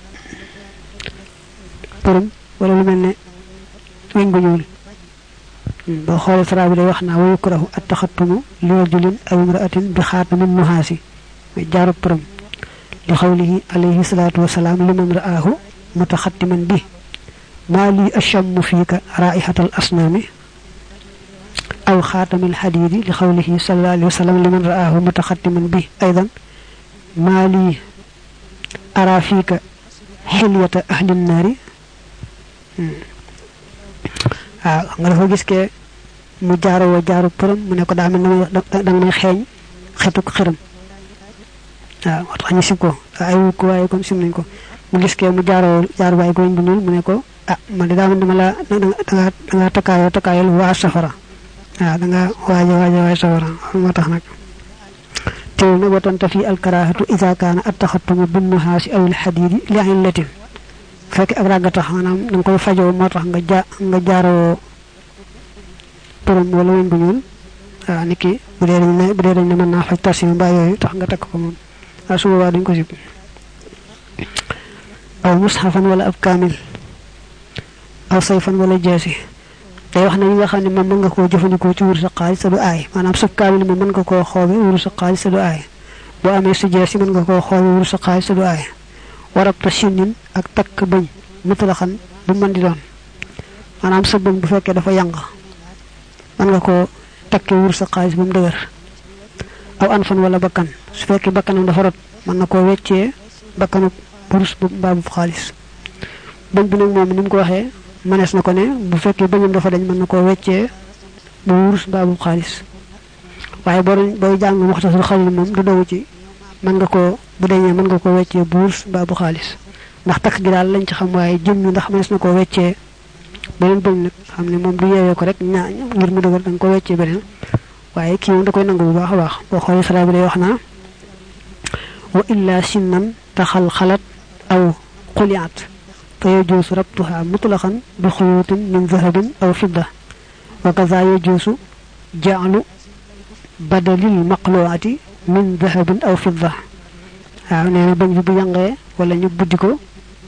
përëm wala lu mel ne weñ gu ñuul boo xoolee sara bi day wax naa wa yukrahu at-taxattumu li rajulin aw imra'atin bi xaatamin nuhaasi mooy jaaru përëm li xawlihi alayhi salaatu wasalaam liman ra'aahu mutaxattiman bi maa lii ashammu fiika raa'ihatal asnaami aw xaatamil xadiidi li xawlihi sallallahu alayhi wa sallam liman ra'aahu mutaxattiman bi aydan maa lii araa fiika xilyata ahlin naari waaw nga dafa gis ke mu jaaroo jaaru përëm mu ne ko daa mel ne danga may xeeñ xetuk xiram waaw moo tax ñu sib ko ay wu ko waaye comme sim nañ ko mu gis ke mu jaaroo jaaru waaye ko bu ñuul mu ne ko ah man de daa mel dama la danga takkaayal waa safara waaw danga waaja safara moo tax nag teewul nag watanta fi alkarahatu ida kaana attaxatuma binnuhaasi aw alxadiidi li illatin fekk ak ràgga tax maanaam danga koy fajoo moo tax nga jaaroo përëm wala weñ bu ñuul waaw nit ki bu dee dañ ne mën naa faj tension mbaa yooyu tax nga takk ko moom waaw su boobaa duñ ko sib aw mushafan wala ab kaamil aw sayfan wala jeesi day wax ne yi nga xam ne moom mën nga koo jëfandikoo ci wuru sa xaalis sa du aay maanaam sab kaamil moom mën nga koo xoobe wuru sa xaalis sa du aay boo amee sa jeesi mën nga koo xoobe wuru sa xaalis sa du aay warabta sinin ak takk bëñ mutalaxan bu mën di doon maanaam sa bëñ bu fekkee dafa yàng mën nga koo takke wuru sa xaalis ba mu dëgër aw an fan wala bakkan su fekkee bakkanam dafa rot mën na koo weccee bakkanu wurus bu mbaa bu xaalis bëñ bi nag moom ni mu ko waxee manees na ko ne bu fekkee bëñam dafa dañ mën na koo weccee bu wurus mbaa bu xaalis waaye booy jàng Muxtasar Xaliil moom du dogu ci mën nga koo bu deñee mën nga koo weccee bu wurus mbaa bu xaalis ndax takk gi daal lañ ci xam waaye jëm ñu ndax manees na koo weccee beneen bëñ nag xam ne moom du yeewee ko rek ngir mu dëgër da nga ko weccee beneen waaye kii moom da koy nangu bu baax a baax boo xoolee sara bi day wax naa wa illa sinnan taxal xalat aw xuliat fa yajuusu rabtuha mutlaqan bi xuyuutin min zahabin aw fidda wa kaza yajuusu jaalu badalil maqluati min zahabin aw fidda waaw nee na bëñ bi bu yàngee wala ñu buddi ko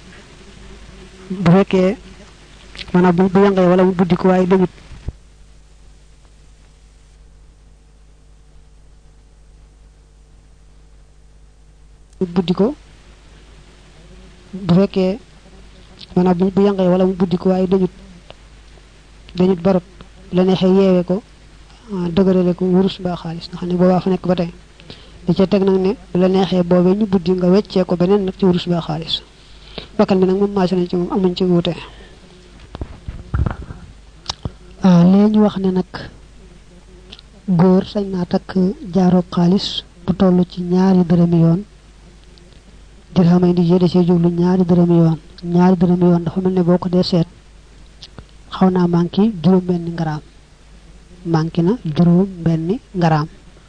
bu fekkee maanaam bu yàngee wala mu buddi ko waaye dañut buddi ko bu fekkee maanaam bu yàngee wala mu buddi ko waaye dañut barot la neexee yeewee ko dëgërale ko wurus mbaa xaalis nga xam ne boobaa fa nekk ba tey di ca teg nag ne la neexee boobee ñu buddi nga weccee ko beneen nag ci wurus mbaa xaalis bakkan bi nag moom maase nañ ci moom amuñ ci wuute léegi ñu wax ne nag góor sañ naa takk jaaroob xaalis bu toll ci ñaari dërëmi yoon dirhamay di jee da cee jublu ñaari dërëmi yoon dafa mel ne boo ko dee seet xaw naa manqué juróom benni ngaraam manqué na juróom benni ngaraam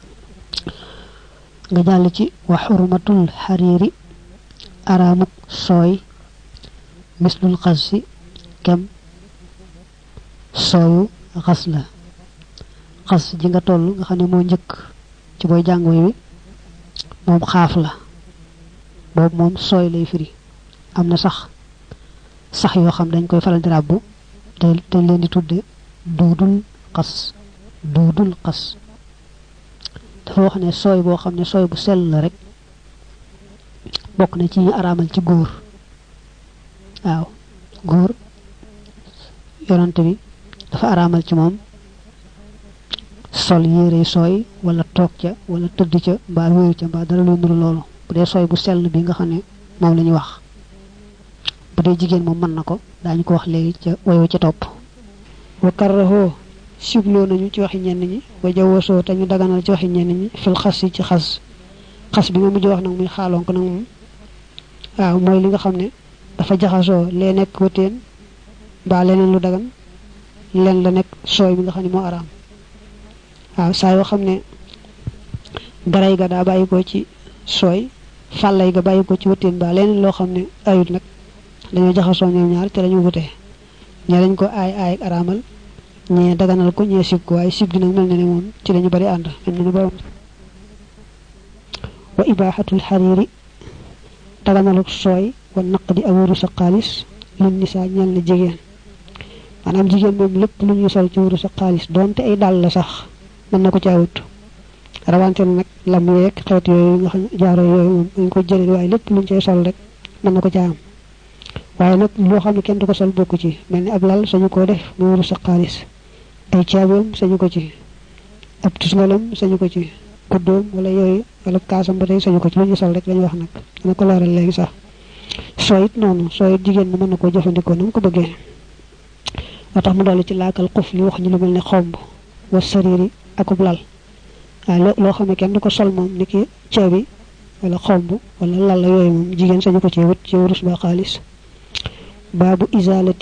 nga jàll ci wa xurmatul xariiri araamuk sooy mislul xas si kem sooyu xas la xas ji nga toll nga xam ne moo njëkk ci booy jàng wi moom xaaf la boobu moom sooy lay firi am na sax yoo xam dañ koy faral di ràbbu te leen di tudde duudul xas dafa wax ne sooy boo xam ne sooy bu sell la rek bokk na ci ñu araamal ci góor waaw góor yonante bi dafa araamal ci moom sol yére sooy wala toog ca wala tëdd ca mbaa wéeru ca mbaa dara luy nuru loolu bu dee sooy bu sell bi nga xam ne moom la ñuy wax bu dee jigéen moom mën na ko daañu ko wax léegi ca woyoo ca topp wa karraho sibloo nañu ci waxi ñenn ñi wa jawasoo te ñu daganal ci waxi ñenn ñi fil xas yi ci xas bi nga mujj wax nag muy xaaloon ko nag moom waaw mooy li nga xam ne dafa jaxasoo lee nekk wëteen mbaa leneen lu dagan leen la nekk sooy bi nga xam ne moo araam waaw saa yoo xam ne garay ga daa bàyyi ko ci sooy fàllay ga bàyyi ko ci wëteen mbaa leneen loo xam ne ayut nag dañoo jaxasoo ñoom ñaar te dañu wutee ñee dañ ko aay ak araamal ñee daganal ko ñee sib ko waaye sib gi nag mel na ne moom ci lañu bari ànd mel na ne borom wa ibaaxatul xariiri daganaluk sooy wa naq di awuru sa xaalis lin nisaa ñel na jigéen maanaam jigéen moom lépp lu ñuy sol ci wuru sa xaalis doonte ay dàll la sax mën na ko caawut rawante na nag lam yeeg xeet yooyu nga xam jaaro yooyu moom dañ ko jëlee waaye lépp lu ñu cay sol rek mën na ko caam waaye nag loo xam ne kenn du ko sol bokku ci mel ni ab lal sañu koo def mu wuru sa xaalis ay caabeem sañu ko ci ab tusngalam sañu ko ci kuddoom wala yooyu wala kaasam ba tey sañu ko ci lu ñu sol rek lañu wax nag dana ko leeral léegi sax sooyit noonu sooyit jigéen ñi mën na koo jëfandikoo na mu ko bëggee moo tax mu dolli ci laakal xuf li wax ñu lu mel ne xomb wa sariri akub lal waaw loo xam ne kenn du ko sol moom ni ki ceebi wala xomb wala lal la yooyu moom jigéen sañu ko ci wut ci wurus ba xaalis baabu isaalati